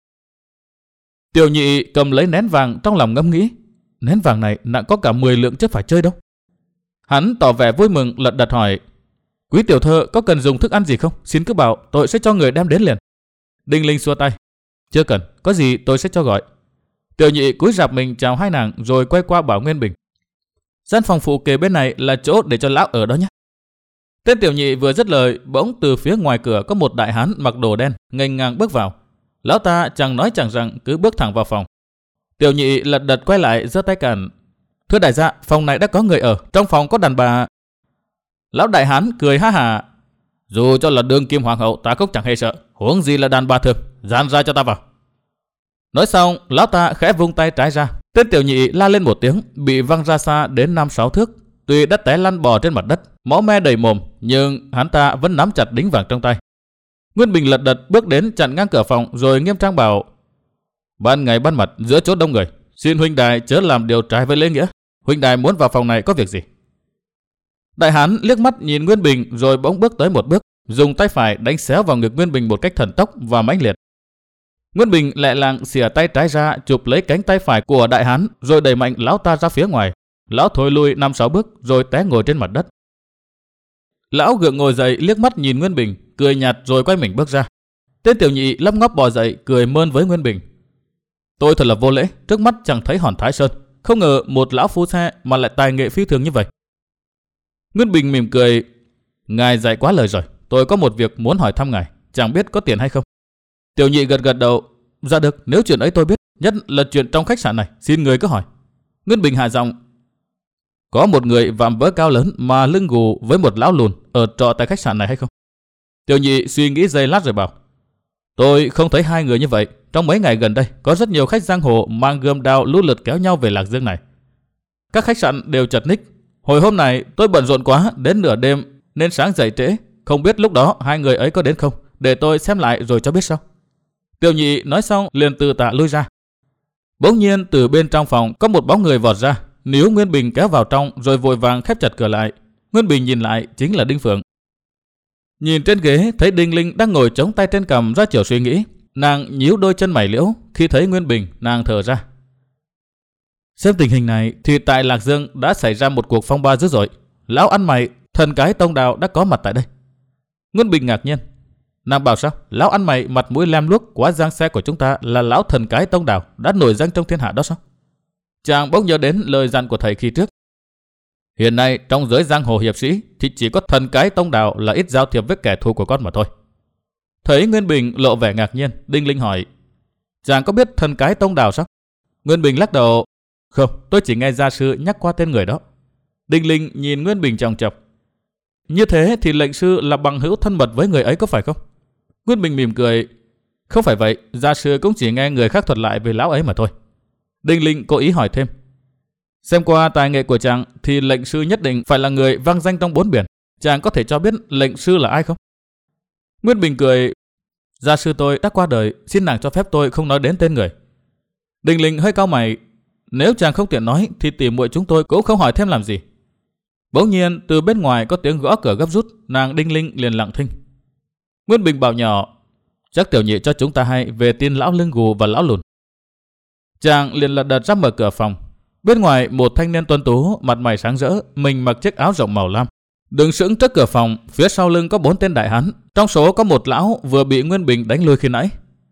Tiểu nhị cầm lấy nén vàng trong lòng ngẫm nghĩ, nén vàng này nặng có cả mười lượng chứ phải chơi đâu. Hắn tỏ vẻ vui mừng lật đật hỏi, quý tiểu thư có cần dùng thức ăn gì không? Xin cứ bảo, tôi sẽ cho người đem đến liền. Đinh Linh xua tay, chưa cần, có gì tôi sẽ cho gọi. Tiểu nhị cúi rạp mình chào hai nàng rồi quay qua bảo Nguyên Bình, gian phòng phụ kề bên này là chỗ để cho lão ở đó nhé. Tên tiểu nhị vừa dứt lời, bỗng từ phía ngoài cửa có một đại hán mặc đồ đen nghênh ngang bước vào. Lão ta chẳng nói chẳng rằng cứ bước thẳng vào phòng. Tiểu nhị lật đật quay lại giơ tay cản, thưa đại gia, phòng này đã có người ở, trong phòng có đàn bà. Lão đại hán cười ha hả, dù cho là đương kim hoàng hậu ta cũng chẳng hề sợ, huống gì là đàn bà thường, dàn ra cho ta vào. Nói xong, lão ta khẽ vung tay trái ra, tên tiểu nhị la lên một tiếng, bị văng ra xa đến năm sáu thước. Tuy đã té lăn bò trên mặt đất, máu me đầy mồm, nhưng hắn ta vẫn nắm chặt đính vàng trong tay. Nguyên Bình lật đật bước đến chặn ngang cửa phòng rồi nghiêm trang bảo, ban ngày ban mặt giữa chỗ đông người, xin huynh đài chớ làm điều trái với lễ nghĩa. Huynh đài muốn vào phòng này có việc gì? Đại hán liếc mắt nhìn Nguyên Bình rồi bỗng bước tới một bước, dùng tay phải đánh xéo vào ngực Nguyên Bình một cách thần tốc và mãnh liệt. Nguyên Bình lẹ làng xìa tay trái ra, chụp lấy cánh tay phải của đại hán rồi đẩy mạnh lão ta ra phía ngoài. Lão thối lui năm sáu bước rồi té ngồi trên mặt đất. Lão gượng ngồi dậy liếc mắt nhìn Nguyên Bình, cười nhạt rồi quay mình bước ra. Tên tiểu nhị lấp ngóp bò dậy cười mơn với Nguyên Bình, tôi thật là vô lễ, trước mắt chẳng thấy hòn Thái Sơn, không ngờ một lão phu xe mà lại tài nghệ phi thường như vậy. Nguyên Bình mỉm cười, ngài dạy quá lời rồi, tôi có một việc muốn hỏi thăm ngài, chẳng biết có tiền hay không. Tiểu nhị gật gật đầu, dạ được, nếu chuyện ấy tôi biết, nhất là chuyện trong khách sạn này, xin người cứ hỏi. Nguyên Bình hạ giọng, có một người vạm vỡ cao lớn mà lưng gù với một lão lùn ở trọ tại khách sạn này hay không? Tiểu nhị suy nghĩ giây lát rồi bảo, tôi không thấy hai người như vậy. Trong mấy ngày gần đây có rất nhiều khách giang hồ mang gươm đao lũ lượt kéo nhau về Lạc Dương này. Các khách sạn đều chật ních. Hồi hôm này tôi bận rộn quá đến nửa đêm nên sáng dậy trễ, không biết lúc đó hai người ấy có đến không, để tôi xem lại rồi cho biết sau. Tiểu nhị nói xong liền từ tạ lui ra. Bỗng nhiên từ bên trong phòng có một bóng người vọt ra, níu Nguyên Bình kéo vào trong rồi vội vàng khép chặt cửa lại. Nguyên Bình nhìn lại chính là Đinh Phượng. Nhìn trên ghế thấy Đinh Linh đang ngồi chống tay trên cằm ra chiều suy nghĩ, nàng nhíu đôi chân mày liễu. Khi thấy Nguyên Bình, nàng thở ra. Xem tình hình này thì tại Lạc Dương đã xảy ra một cuộc phong ba dữ dội. Lão ăn mày thần cái Tông Đào đã có mặt tại đây. Nguyên Bình ngạc nhiên. Nàng bảo sao? Lão ăn mày mặt mũi lem luốc quá giang xe của chúng ta là lão thần cái Tông Đào đã nổi danh trong thiên hạ đó sao? Chàng bỗng nhớ đến lời dặn của thầy khi trước. Hiện nay trong giới giang hồ hiệp sĩ thì chỉ có thần cái Tông Đào là ít giao thiệp với kẻ thù của con mà thôi. Thấy Nguyên Bình lộ vẻ ngạc nhiên, Đinh Linh hỏi, chàng có biết thần cái Tông Đào sao? Nguyên Bình lắc đầu, không, tôi chỉ nghe gia sư nhắc qua tên người đó. Đinh Linh nhìn Nguyên Bình chòng chọc, như thế thì lệnh sư là bằng hữu thân mật với người ấy có phải không? Nguyên Bình mỉm cười, không phải vậy, gia sư cũng chỉ nghe người khác thuật lại về lão ấy mà thôi. Đinh Linh cố ý hỏi thêm, xem qua tài nghệ của chàng thì lệnh sư nhất định phải là người vang danh trong bốn biển. Chàng có thể cho biết lệnh sư là ai không? Nguyên Bình cười, gia sư tôi đã qua đời, xin nàng cho phép tôi không nói đến tên người. Đinh Linh hơi cau mày, nếu chàng không tiện nói thì tỉ muội chúng tôi cũng không hỏi thêm làm gì. Bỗng nhiên từ bên ngoài có tiếng gõ cửa gấp rút, nàng Đinh Linh liền lặng thinh. Nguyên Bình bảo nhỏ, chắc tiểu nhị cho chúng ta hay về tin lão lưng gù và lão lùn. Chàng liền lật đật ra mở cửa phòng. Bên ngoài một thanh niên tuấn tú, mặt mày sáng rỡ, mình mặc chiếc áo rộng màu lam, đứng sững trước cửa phòng. Phía sau lưng có bốn tên đại hán, trong số có một lão vừa bị Nguyên Bình đánh lui khi nãy.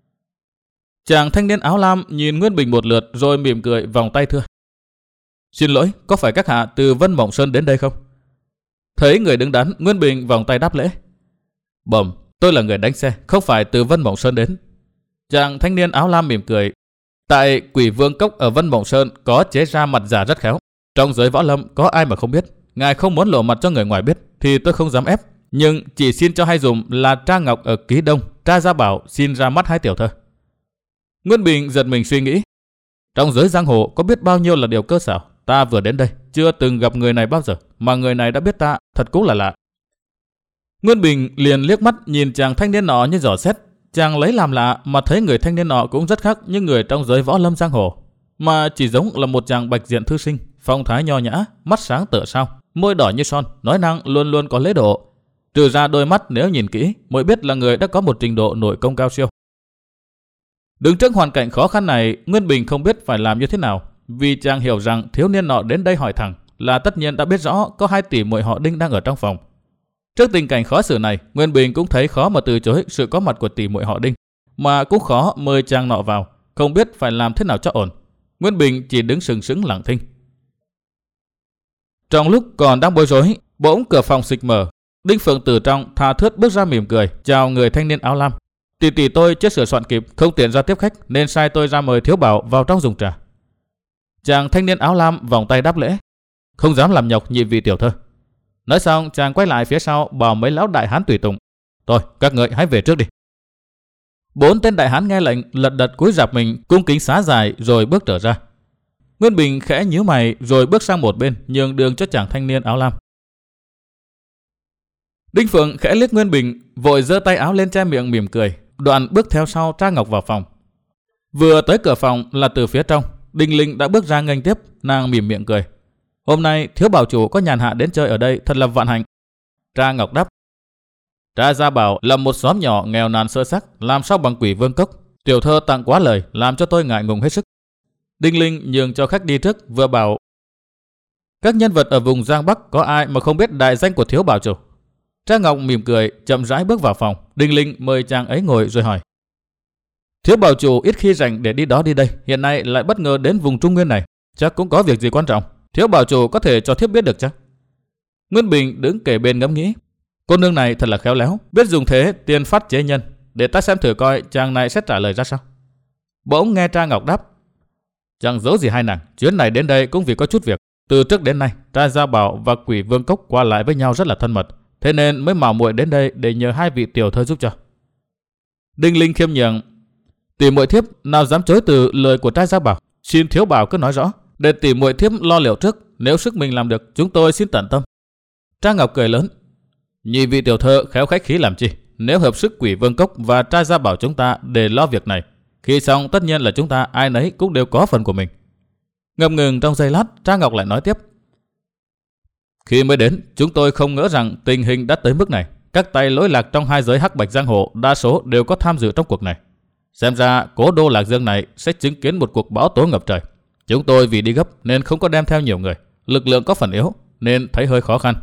Chàng thanh niên áo lam nhìn Nguyên Bình một lượt rồi mỉm cười vòng tay thưa, xin lỗi, có phải các hạ từ Vân Mộng Sơn đến đây không? Thấy người đứng đắn, Nguyên Bình vòng tay đáp lễ, bẩm, tôi là người đánh xe, không phải từ Vân Mộng Sơn đến. Chàng thanh niên áo lam mỉm cười, tại Quỷ Vương Cốc ở Vân Mộng Sơn có chế ra mặt giả rất khéo, trong giới võ lâm có ai mà không biết. Ngài không muốn lộ mặt cho người ngoài biết thì tôi không dám ép, nhưng chỉ xin cho hay dùm là Tra Ngọc ở Ký Đông, Tra Gia Bảo xin ra mắt hai tiểu thơ. Nguyên Bình giật mình suy nghĩ, trong giới giang hồ có biết bao nhiêu là điều cơ xảo, ta vừa đến đây chưa từng gặp người này bao giờ, mà người này đã biết ta, thật cũng là lạ. Nguyên Bình liền liếc mắt nhìn chàng thanh niên nọ như dò xét. Chàng lấy làm lạ mà thấy người thanh niên nọ cũng rất khác những người trong giới võ lâm giang hồ, mà chỉ giống là một chàng bạch diện thư sinh, phong thái nho nhã, mắt sáng tựa sao, môi đỏ như son, nói năng luôn luôn có lễ độ. Trừ ra đôi mắt nếu nhìn kỹ mới biết là người đã có một trình độ nội công cao siêu. Đứng trước hoàn cảnh khó khăn này, Nguyên Bình không biết phải làm như thế nào, vì chàng hiểu rằng thiếu niên nọ đến đây hỏi thẳng là tất nhiên đã biết rõ có hai tỷ muội họ Đinh đang ở trong phòng. Trước tình cảnh khó xử này, Nguyên Bình cũng thấy khó mà từ chối sự có mặt của tỷ muội họ Đinh, mà cũng khó mời chàng nọ vào, không biết phải làm thế nào cho ổn. Nguyên Bình chỉ đứng sừng sững lặng thinh. Trong lúc còn đang bối rối, bỗng cửa phòng xịch mở. Đinh Phượng từ trong tha thướt bước ra mỉm cười chào người thanh niên áo lam. Tỷ tỷ tôi chưa sửa soạn kịp, không tiện ra tiếp khách nên sai tôi ra mời Thiếu Bảo vào trong dùng trà. Chàng thanh niên áo lam vòng tay đáp lễ, không dám làm nhọc nhị vị tiểu thơ. Nói xong chàng quay lại phía sau bảo mấy lão đại hán tùy tùng, thôi các người hãy về trước đi. Bốn tên đại hán nghe lệnh lật đật cúi rạp mình cung kính xá dài rồi bước trở ra. Nguyên Bình khẽ nhíu mày rồi bước sang một bên nhường đường cho chàng thanh niên áo lam. Đinh Phượng khẽ liếc Nguyên Bình, vội giơ tay áo lên che miệng mỉm cười, đoạn bước theo sau Tra Ngọc vào phòng. Vừa tới cửa phòng là từ phía trong, Đinh Linh đã bước ra nghênh tiếp, nàng mỉm miệng cười. Hôm nay Thiếu Bảo chủ có nhàn hạ đến chơi ở đây thật là vạn hạnh. Tra Ngọc đáp, Tra Gia Bảo là một xóm nhỏ nghèo nàn sơ xác, làm sao bằng Quỷ Vương Cốc. Tiểu thơ tặng quá lời, làm cho tôi ngại ngùng hết sức. Đinh Linh nhường cho khách đi trước, vừa bảo, các nhân vật ở vùng Giang Bắc có ai mà không biết đại danh của Thiếu Bảo chủ. Tra Ngọc mỉm cười, chậm rãi bước vào phòng. Đinh Linh mời chàng ấy ngồi rồi hỏi, Thiếu Bảo chủ ít khi rảnh để đi đó đi đây, hiện nay lại bất ngờ đến vùng Trung Nguyên này, chắc cũng có việc gì quan trọng. Thiếu Bảo chủ có thể cho thiếp biết được chắc? Nguyên Bình đứng kề bên ngẫm nghĩ, cô nương này thật là khéo léo, biết dùng thế tiên phát chế nhân, để ta xem thử coi chàng này sẽ trả lời ra sao. Bỗng nghe Tra Ngọc đáp, chẳng giấu gì hai nàng, chuyến này đến đây cũng vì có chút việc. Từ trước đến nay, Tra Gia Bảo và Quỷ Vương Cốc qua lại với nhau rất là thân mật, thế nên mới mạo muội đến đây để nhờ hai vị tiểu thơ giúp cho. Đinh Linh khiêm nhường, tỷ muội thiếp nào dám chối từ lời của Tra Gia Bảo, xin Thiếu Bảo cứ nói rõ, để tỷ muội thiếp lo liệu trước, nếu sức mình làm được, chúng tôi xin tận tâm. Tra Ngọc cười lớn, nhị vị tiểu thơ khéo khách khí làm chi, nếu hợp sức Quỷ Vương Cốc và Tra Gia Bảo chúng ta để lo việc này, khi xong tất nhiên là chúng ta ai nấy cũng đều có phần của mình. Ngập ngừng trong giây lát, Tra Ngọc lại nói tiếp, khi mới đến, chúng tôi không ngờ rằng tình hình đã tới mức này. Các tay lỗi lạc trong hai giới hắc bạch giang hồ đa số đều có tham dự trong cuộc này. Xem ra cố đô Lạc Dương này sẽ chứng kiến một cuộc bão tố ngập trời. Chúng tôi vì đi gấp nên không có đem theo nhiều người, lực lượng có phần yếu nên thấy hơi khó khăn.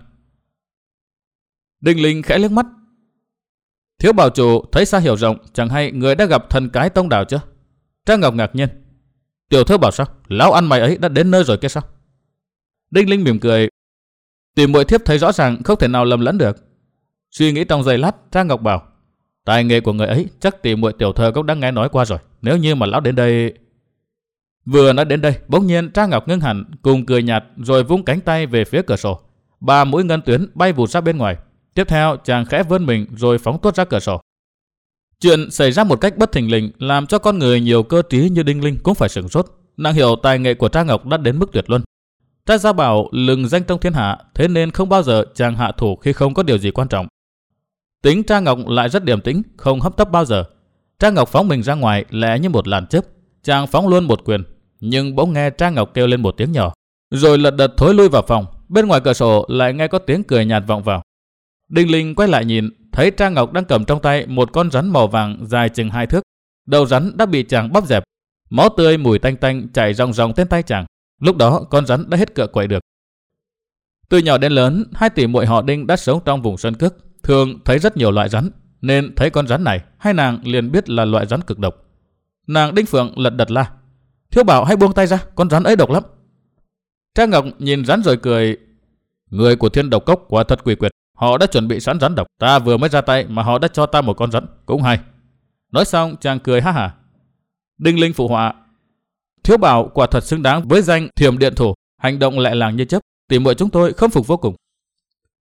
Đinh Linh khẽ liếc mắt, Thiếu Bảo chủ thấy xa hiểu rộng, chẳng hay người đã gặp thần cái tông đảo chưa? Tra Ngọc ngạc nhiên, tiểu thơ bảo sao? Lão ăn mày ấy đã đến nơi rồi kia sao? Đinh Linh mỉm cười, tỷ muội thiếp thấy rõ ràng không thể nào lầm lẫn được. Suy nghĩ trong giây lát, Tra Ngọc bảo, tài nghệ của người ấy chắc tỷ muội tiểu thơ cũng đã nghe nói qua rồi. Nếu như mà lão đến đây... Vừa nói đến đây, bỗng nhiên Tra Ngọc ngưng hẳn, cùng cười nhạt rồi vung cánh tay về phía cửa sổ. Ba mũi ngân tuyến bay vụt ra bên ngoài. Tiếp theo chàng khẽ vươn mình rồi phóng tuốt ra cửa sổ. Chuyện xảy ra một cách bất thình lình làm cho con người nhiều cơ trí như Đinh Linh cũng phải sửng sốt. Nàng hiểu tài nghệ của Tra Ngọc đã đến mức tuyệt luân. Tra Gia Bảo lừng danh trong thiên hạ, thế nên không bao giờ chàng hạ thủ khi không có điều gì quan trọng. Tính Tra Ngọc lại rất điềm tĩnh, không hấp tấp bao giờ. Tra Ngọc phóng mình ra ngoài lẹ như một làn chớp, chàng phóng luôn một quyền, nhưng bỗng nghe Tra Ngọc kêu lên một tiếng nhỏ, rồi lật đật thối lui vào phòng. Bên ngoài cửa sổ lại nghe có tiếng cười nhạt vọng vào. Đinh Linh quay lại nhìn, thấy Tra Ngọc đang cầm trong tay một con rắn màu vàng dài chừng hai thước. Đầu rắn đã bị chàng bóp dẹp, máu tươi mùi tanh tanh chảy ròng ròng trên tay chàng. Lúc đó con rắn đã hết cựa quậy được. Từ nhỏ đến lớn, hai tỷ muội họ Đinh đã sống trong vùng sơn cước, thường thấy rất nhiều loại rắn, nên thấy con rắn này, hai nàng liền biết là loại rắn cực độc. Nàng Đinh Phượng lật đật la, Thiếu Bảo hãy buông tay ra, con rắn ấy độc lắm. Tra Ngọc nhìn rắn rồi cười, người của Thiên Độc Cốc quả thật quỷ quyệt, họ đã chuẩn bị sẵn rắn độc, ta vừa mới ra tay mà họ đã cho ta một con rắn, cũng hay. Nói xong chàng cười ha hả. Đinh Linh phụ họa, Thiếu Bảo quả thật xứng đáng với danh Thiểm Điện Thủ, hành động lẹ làng như chớp, tỷ muội chúng tôi khâm phục vô cùng.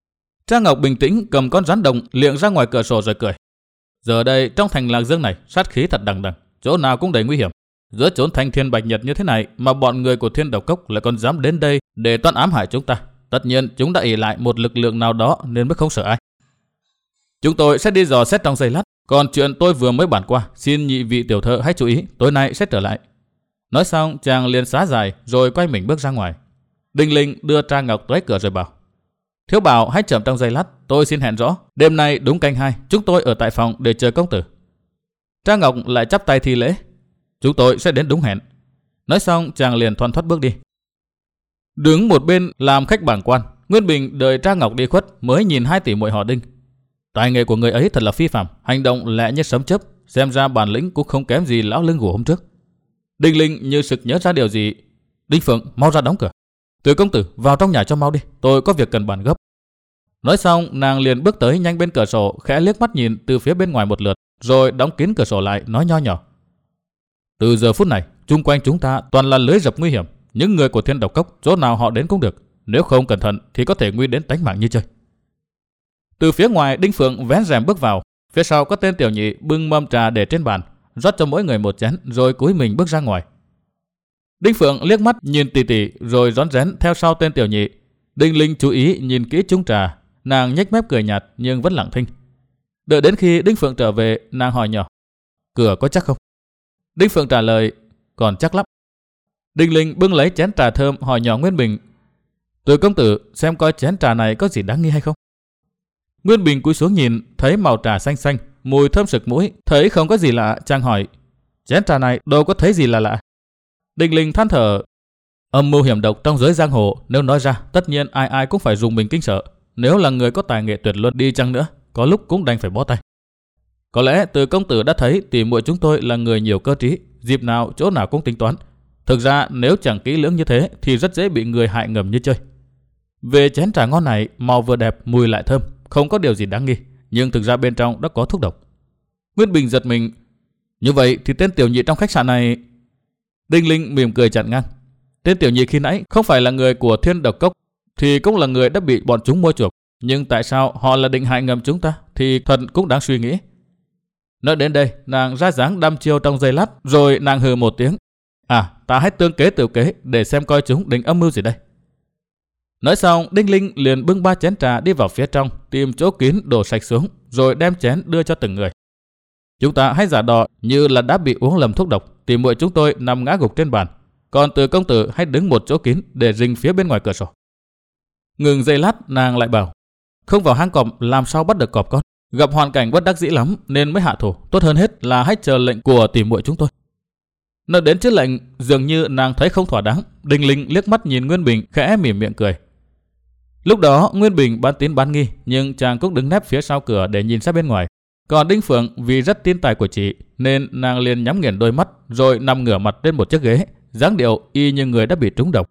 Trang Ngọc bình tĩnh cầm con rắn đồng liệng ra ngoài cửa sổ rồi cười. Giờ đây trong thành Lạc Dương này sát khí thật đằng đằng, chỗ nào cũng đầy nguy hiểm. Giữa chốn thanh thiên bạch nhật như thế này mà bọn người của Thiên Độc Cốc lại còn dám đến đây để toan ám hại chúng ta. Tất nhiên chúng đã ỷ lại một lực lượng nào đó nên mới không sợ ai. Chúng tôi sẽ đi dò xét trong giây lát. Còn chuyện tôi vừa mới bàn qua, xin nhị vị tiểu thợ hãy chú ý, tối nay sẽ trở lại. Nói xong chàng liền xá dài rồi quay mình bước ra ngoài. Đinh Linh đưa Trang Ngọc tới cửa rồi bảo: Thiếu Bảo hãy chậm trong giây lát, tôi xin hẹn rõ, đêm nay đúng canh hai, chúng tôi ở tại phòng để chờ công tử. Trang Ngọc lại chắp tay thi lễ: Chúng tôi sẽ đến đúng hẹn. Nói xong chàng liền thoăn thoắt bước đi. Đứng một bên làm khách bảng quan, Nguyên Bình đợi Trang Ngọc đi khuất mới nhìn hai tỷ muội họ Đinh. Tài nghệ của người ấy thật là phi phàm, hành động lẹ như sấm chớp, xem ra bản lĩnh cũng không kém gì lão lưng gù hôm trước. Đinh Linh như sực nhớ ra điều gì: Đinh Phượng, mau ra đóng cửa. Từ công tử vào trong nhà cho mau đi, tôi có việc cần bàn gấp. Nói xong nàng liền bước tới nhanh bên cửa sổ, khẽ liếc mắt nhìn từ phía bên ngoài một lượt, rồi đóng kín cửa sổ lại, nói nho nhỏ: Từ giờ phút này chung quanh chúng ta toàn là lưới rập nguy hiểm, những người của Thiên Độc Cốc chỗ nào họ đến cũng được, nếu không cẩn thận thì có thể nguy đến tánh mạng như chơi. Từ phía ngoài Đinh Phượng vén rèm bước vào, phía sau có tên tiểu nhị bưng mâm trà để trên bàn, rót cho mỗi người một chén rồi cúi mình bước ra ngoài. Đinh Phượng liếc mắt nhìn tỉ tỉ rồi rón rén theo sau tên tiểu nhị. Đinh Linh chú ý nhìn kỹ chung trà, nàng nhếch mép cười nhạt nhưng vẫn lặng thinh. Đợi đến khi Đinh Phượng trở về, nàng hỏi nhỏ: Cửa có chắc không? Đinh Phượng trả lời: Còn chắc lắm. Đinh Linh bưng lấy chén trà thơm hỏi nhỏ Nguyên Bình: Từ công tử xem coi chén trà này có gì đáng nghi hay không? Nguyên Bình cúi xuống nhìn, thấy màu trà xanh xanh, mùi thơm sực mũi, thấy không có gì lạ, chàng hỏi: Chén trà này đâu có thấy gì là lạ. Đinh Linh than thở: Âm mưu hiểm độc trong giới giang hồ, nếu nói ra tất nhiên ai ai cũng phải dùng mình kinh sợ. Nếu là người có tài nghệ tuyệt luân đi chăng nữa, có lúc cũng đành phải bó tay. Có lẽ Từ công tử đã thấy tỷ muội chúng tôi là người nhiều cơ trí, dịp nào chỗ nào cũng tính toán. Thực ra nếu chẳng kỹ lưỡng như thế thì rất dễ bị người hại ngầm như chơi. Về chén trà ngon này, màu vừa đẹp, mùi lại thơm, không có điều gì đáng nghi, nhưng thực ra bên trong đã có thuốc độc. Nguyên Bình giật mình: Như vậy thì tên tiểu nhị trong khách sạn này... Đinh Linh mỉm cười chặn ngang: Tên tiểu nhị khi nãy không phải là người của Thiên Độc Cốc thì cũng là người đã bị bọn chúng mua chuộc, nhưng tại sao họ là định hại ngầm chúng ta thì thật cũng đáng suy nghĩ. Nói đến đây, nàng ra dáng đăm chiêu trong giây lát, rồi nàng hừ một tiếng: À, ta hãy tương kế tiểu kế để xem coi chúng định âm mưu gì đây. Nói xong, Đinh Linh liền bưng ba chén trà đi vào phía trong, tìm chỗ kín đổ sạch xuống, rồi đem chén đưa cho từng người. Chúng ta hãy giả đò như là đã bị uống lầm thuốc độc, tỷ muội chúng tôi nằm ngã gục trên bàn, còn Từ công tử hãy đứng một chỗ kín để rình phía bên ngoài cửa sổ. Ngừng giây lát, nàng lại bảo: Không vào hang cọp làm sao bắt được cọp con, gặp hoàn cảnh bất đắc dĩ lắm nên mới hạ thủ, tốt hơn hết là hãy chờ lệnh của tỷ muội chúng tôi. Nói đến chữ lệnh, dường như nàng thấy không thỏa đáng. Đinh Linh liếc mắt nhìn Nguyên Bình, khẽ mỉm miệng cười. Lúc đó Nguyên Bình bán tín bán nghi, nhưng chàng cũng đứng nép phía sau cửa để nhìn ra bên ngoài. Còn Đinh Phượng vì rất tin tài của chị nên nàng liền nhắm nghiền đôi mắt rồi nằm ngửa mặt lên một chiếc ghế, dáng điệu y như người đã bị trúng độc.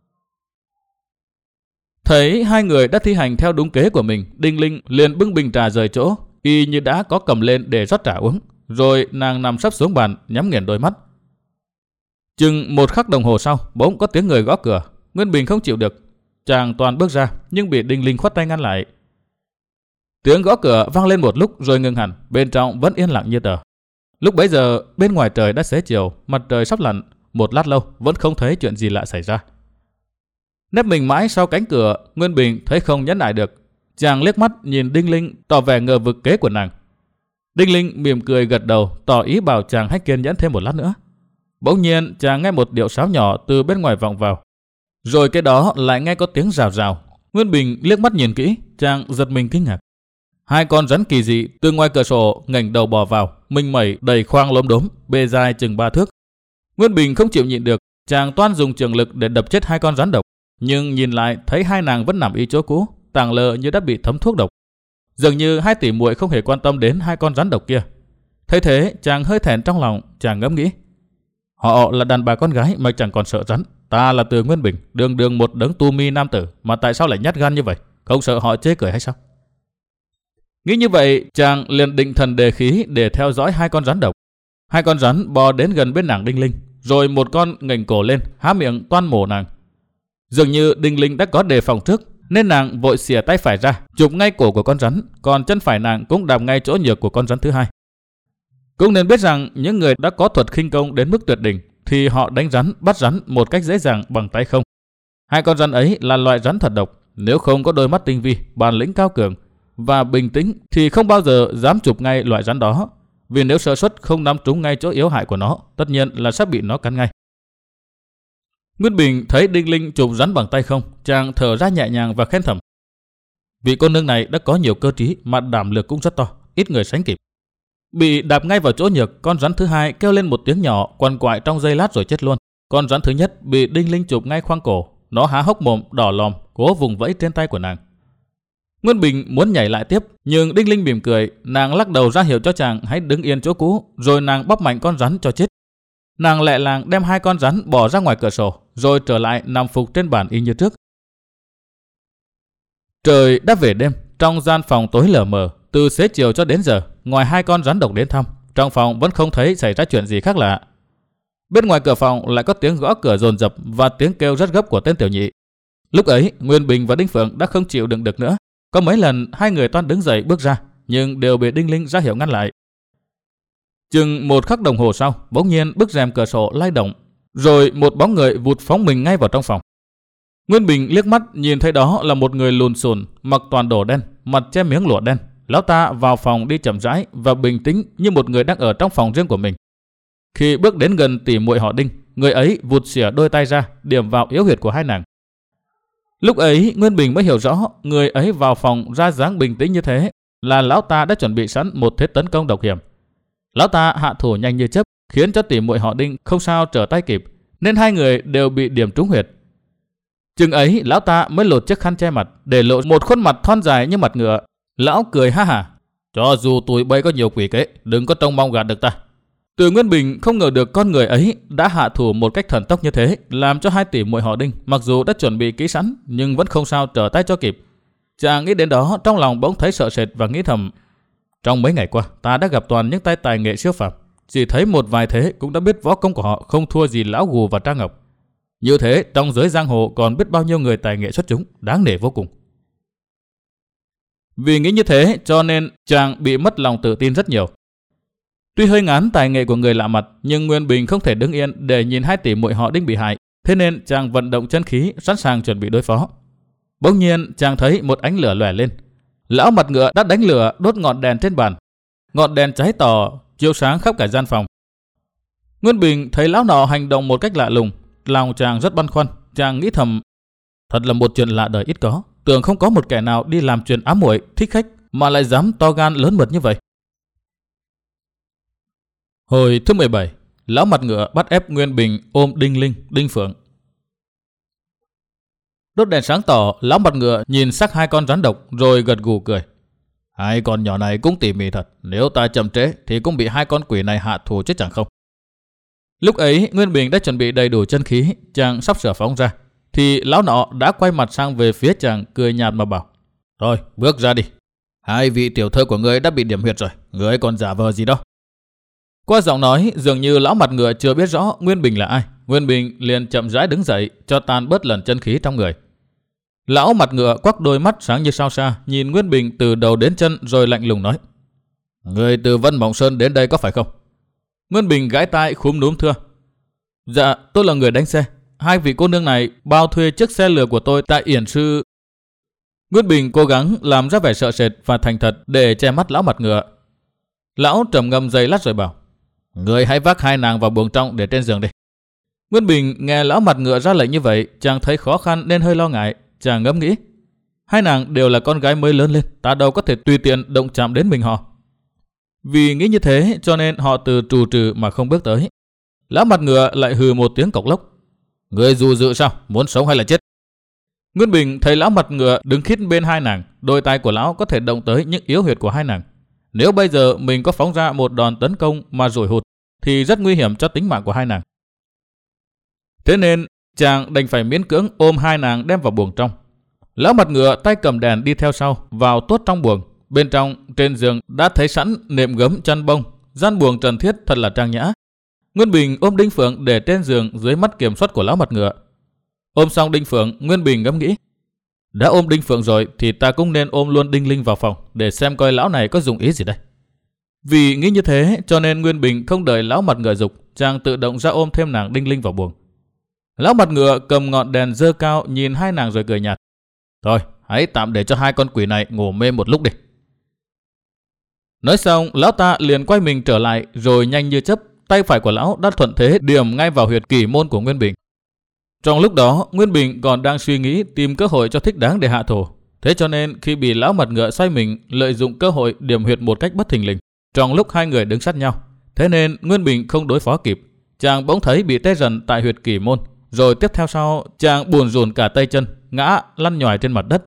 Thấy hai người đã thi hành theo đúng kế của mình, Đinh Linh liền bưng bình trà rời chỗ, y như đã có cầm lên để rót trà uống, rồi nàng nằm sấp xuống bàn nhắm nghiền đôi mắt. Chừng một khắc đồng hồ sau, bỗng có tiếng người gõ cửa. Nguyên Bình không chịu được, chàng toàn bước ra nhưng bị Đinh Linh khoát tay ngăn lại. Tiếng gõ cửa vang lên một lúc rồi ngừng hẳn, bên trong vẫn yên lặng như tờ. Lúc bấy giờ bên ngoài trời đã xế chiều, mặt trời sắp lặn, một lát lâu vẫn không thấy chuyện gì lạ xảy ra. Nép mình mãi sau cánh cửa, Nguyên Bình thấy không nhẫn nại được, chàng liếc mắt nhìn Đinh Linh tỏ vẻ ngờ vực kế của nàng. Đinh Linh mỉm cười gật đầu, tỏ ý bảo chàng hãy kiên nhẫn thêm một lát nữa. Bỗng nhiên chàng nghe một điệu sáo nhỏ từ bên ngoài vọng vào, rồi cái đó lại nghe có tiếng rào rào. Nguyên Bình liếc mắt nhìn kỹ, chàng giật mình kinh ngạc. Hai con rắn kỳ dị từ ngoài cửa sổ ngẩng đầu bò vào, mình mẩy đầy khoang lốm đốm, bề dài chừng ba thước. Nguyên Bình không chịu nhịn được, chàng toan dùng trường lực để đập chết hai con rắn độc, nhưng nhìn lại thấy hai nàng vẫn nằm y chỗ cũ, tàng lờ như đã bị thấm thuốc độc. Dường như hai tỷ muội không hề quan tâm đến hai con rắn độc kia. Thấy thế, chàng hơi thẹn trong lòng, chàng ngẫm nghĩ: Họ là đàn bà con gái mà chẳng còn sợ rắn, ta là Từ Nguyên Bình, đường đường một đấng tu mi nam tử mà tại sao lại nhát gan như vậy, không sợ họ chế cười hay sao? Nghĩ như vậy, chàng liền định thần đề khí để theo dõi hai con rắn độc. Hai con rắn bò đến gần bên nàng Đinh Linh, rồi một con ngẩng cổ lên, há miệng toan mổ nàng. Dường như Đinh Linh đã có đề phòng trước, nên nàng vội xìa tay phải ra, chụp ngay cổ của con rắn, còn chân phải nàng cũng đạp ngay chỗ nhược của con rắn thứ hai. Cũng nên biết rằng những người đã có thuật khinh công đến mức tuyệt đỉnh thì họ đánh rắn, bắt rắn một cách dễ dàng bằng tay không. Hai con rắn ấy là loại rắn thật độc, nếu không có đôi mắt tinh vi, bản lĩnh cao cường và bình tĩnh thì không bao giờ dám chụp ngay loại rắn đó, vì nếu sơ suất không nắm trúng ngay chỗ yếu hại của nó, tất nhiên là sẽ bị nó cắn ngay. Nguyên Bình thấy Đinh Linh chụp rắn bằng tay không, chàng thở ra nhẹ nhàng và khen thầm: vị cô nương này đã có nhiều cơ trí mà đảm lược cũng rất to, ít người sánh kịp. Bị đạp ngay vào chỗ nhược, con rắn thứ hai kêu lên một tiếng nhỏ, quằn quại trong giây lát rồi chết luôn. Con rắn thứ nhất bị Đinh Linh chụp ngay khoang cổ, nó há hốc mồm đỏ lòm, cố vùng vẫy trên tay của nàng. Nguyên Bình muốn nhảy lại tiếp, nhưng Đinh Linh mỉm cười, nàng lắc đầu ra hiệu cho chàng hãy đứng yên chỗ cũ, rồi nàng bóp mạnh con rắn cho chết. Nàng lẹ làng đem hai con rắn bỏ ra ngoài cửa sổ, rồi trở lại nằm phục trên bàn y như trước. Trời đã về đêm, trong gian phòng tối lờ mờ, từ xế chiều cho đến giờ, ngoài hai con rắn độc đến thăm, trong phòng vẫn không thấy xảy ra chuyện gì khác lạ. Bên ngoài cửa phòng lại có tiếng gõ cửa dồn dập và tiếng kêu rất gấp của tên tiểu nhị. Lúc ấy, Nguyên Bình và Đinh Phượng đã không chịu đựng được nữa. Có mấy lần hai người toan đứng dậy bước ra, nhưng đều bị Đinh Linh ra hiệu ngăn lại. Chừng một khắc đồng hồ sau, bỗng nhiên bức rèm cửa sổ lay động, rồi một bóng người vụt phóng mình ngay vào trong phòng. Nguyên Bình liếc mắt nhìn thấy đó là một người lùn xùn, mặc toàn đồ đen, mặt che miếng lụa đen. Lão ta vào phòng đi chậm rãi và bình tĩnh như một người đang ở trong phòng riêng của mình. Khi bước đến gần tỉ muội họ Đinh, người ấy vụt xỉa đôi tay ra, điểm vào yếu huyệt của hai nàng. Lúc ấy Nguyên Bình mới hiểu rõ người ấy vào phòng ra dáng bình tĩnh như thế là lão ta đã chuẩn bị sẵn một thế tấn công độc hiểm. Lão ta hạ thủ nhanh như chớp, khiến cho tỉ muội họ Đinh không sao trở tay kịp, nên hai người đều bị điểm trúng huyệt. Chừng ấy lão ta mới lột chiếc khăn che mặt, để lộ một khuôn mặt thon dài như mặt ngựa. Lão cười ha hả: cho dù tụi bay có nhiều quỷ kế, đừng có trông mong gạt được ta. Từ Nguyên Bình không ngờ được con người ấy đã hạ thủ một cách thần tốc như thế, làm cho hai tỷ muội họ Đinh mặc dù đã chuẩn bị kỹ sẵn nhưng vẫn không sao trở tay cho kịp. Chàng nghĩ đến đó, trong lòng bỗng thấy sợ sệt và nghĩ thầm: trong mấy ngày qua ta đã gặp toàn những tay tài nghệ siêu phàm, chỉ thấy một vài thế cũng đã biết võ công của họ không thua gì lão Gù và Trang Ngọc. Như thế trong giới giang hồ còn biết bao nhiêu người tài nghệ xuất chúng, đáng nể vô cùng. Vì nghĩ như thế cho nên chàng bị mất lòng tự tin rất nhiều. Tuy hơi ngán tài nghệ của người lạ mặt, nhưng Nguyên Bình không thể đứng yên để nhìn hai tỷ muội họ Đinh bị hại, thế nên chàng vận động chân khí sẵn sàng chuẩn bị đối phó. Bỗng nhiên chàng thấy một ánh lửa lóe lên. Lão mặt ngựa đã đánh lửa đốt ngọn đèn trên bàn. Ngọn đèn cháy tỏ, chiếu sáng khắp cả gian phòng. Nguyên Bình thấy lão nọ hành động một cách lạ lùng, lòng chàng rất băn khoăn. Chàng nghĩ thầm: thật là một chuyện lạ đời ít có, tưởng không có một kẻ nào đi làm chuyện ám muội thích khách mà lại dám to gan lớn mật như vậy. Hồi thứ mười bảy, lão mặt ngựa bắt ép Nguyên Bình ôm Đinh Linh, Đinh Phượng. Đốt đèn sáng tỏ, lão mặt ngựa nhìn sắc hai con rắn độc rồi gật gù cười. Hai con nhỏ này cũng tỉ mỉ thật, nếu ta chậm trễ thì cũng bị hai con quỷ này hạ thủ chết chẳng không. Lúc ấy Nguyên Bình đã chuẩn bị đầy đủ chân khí, chàng sắp sửa phóng ra thì lão nọ đã quay mặt sang về phía chàng, cười nhạt mà bảo: thôi bước ra đi, hai vị tiểu thơ của ngươi đã bị điểm huyệt rồi, ngươi còn giả vờ gì đâu. Qua giọng nói dường như lão mặt ngựa chưa biết rõ Nguyên Bình là ai. Nguyên Bình liền chậm rãi đứng dậy cho tan bớt lần chân khí trong người. Lão mặt ngựa quắc đôi mắt sáng như sao xa nhìn Nguyên Bình từ đầu đến chân rồi lạnh lùng nói: ngươi từ Vân Mộng Sơn đến đây có phải không? Nguyên Bình gãi tai khúm núm thưa: dạ tôi là người đánh xe, hai vị cô nương này bao thuê chiếc xe lừa của tôi tại Yển Sư. Nguyên Bình cố gắng làm ra vẻ sợ sệt và thành thật để che mắt lão mặt ngựa. Lão trầm ngâm giây lát rồi bảo: ngươi hãy vác hai nàng vào buồng trong để trên giường đi. Nguyên Bình nghe lão mặt ngựa ra lệnh như vậy, chàng thấy khó khăn nên hơi lo ngại. Chàng ngẫm nghĩ: hai nàng đều là con gái mới lớn lên, ta đâu có thể tùy tiện động chạm đến mình họ. Vì nghĩ như thế cho nên họ từ trù trừ mà không bước tới. Lão mặt ngựa lại hừ một tiếng cộc lốc: ngươi dù dự sao, muốn sống hay là chết? Nguyên Bình thấy lão mặt ngựa đứng khít bên hai nàng, đôi tay của lão có thể động tới những yếu huyệt của hai nàng. Nếu bây giờ mình có phóng ra một đòn tấn công mà rủi hụt thì rất nguy hiểm cho tính mạng của hai nàng. Thế nên chàng đành phải miễn cưỡng ôm hai nàng đem vào buồng trong. Lão mặt ngựa tay cầm đèn đi theo sau vào tốt trong buồng. Bên trong trên giường đã thấy sẵn nệm gấm chăn bông, gian buồng trần thiết thật là trang nhã. Nguyên Bình ôm Đinh Phượng để trên giường dưới mắt kiểm soát của lão mặt ngựa. Ôm xong Đinh Phượng, Nguyên Bình ngẫm nghĩ: Đã ôm Đinh Phượng rồi thì ta cũng nên ôm luôn Đinh Linh vào phòng để xem coi lão này có dụng ý gì đây. Vì nghĩ như thế cho nên Nguyên Bình không đợi lão mặt ngựa dục, chàng tự động ra ôm thêm nàng Đinh Linh vào buồng. Lão mặt ngựa cầm ngọn đèn dơ cao nhìn hai nàng rồi cười nhạt. Thôi, hãy tạm để cho hai con quỷ này ngủ mê một lúc đi. Nói xong, lão ta liền quay mình trở lại rồi nhanh như chớp, tay phải của lão đã thuận thế điểm ngay vào huyệt kỷ môn của Nguyên Bình. Trong lúc đó, Nguyên Bình còn đang suy nghĩ tìm cơ hội cho thích đáng để hạ thổ. Thế cho nên khi bị lão mặt ngựa xoay mình lợi dụng cơ hội điểm huyệt một cách bất thình lình, trong lúc hai người đứng sát nhau, thế nên Nguyên Bình không đối phó kịp. Chàng bỗng thấy bị tê rần tại huyệt kỷ môn, rồi tiếp theo sau chàng buồn rùn cả tay chân, ngã lăn nhòi trên mặt đất.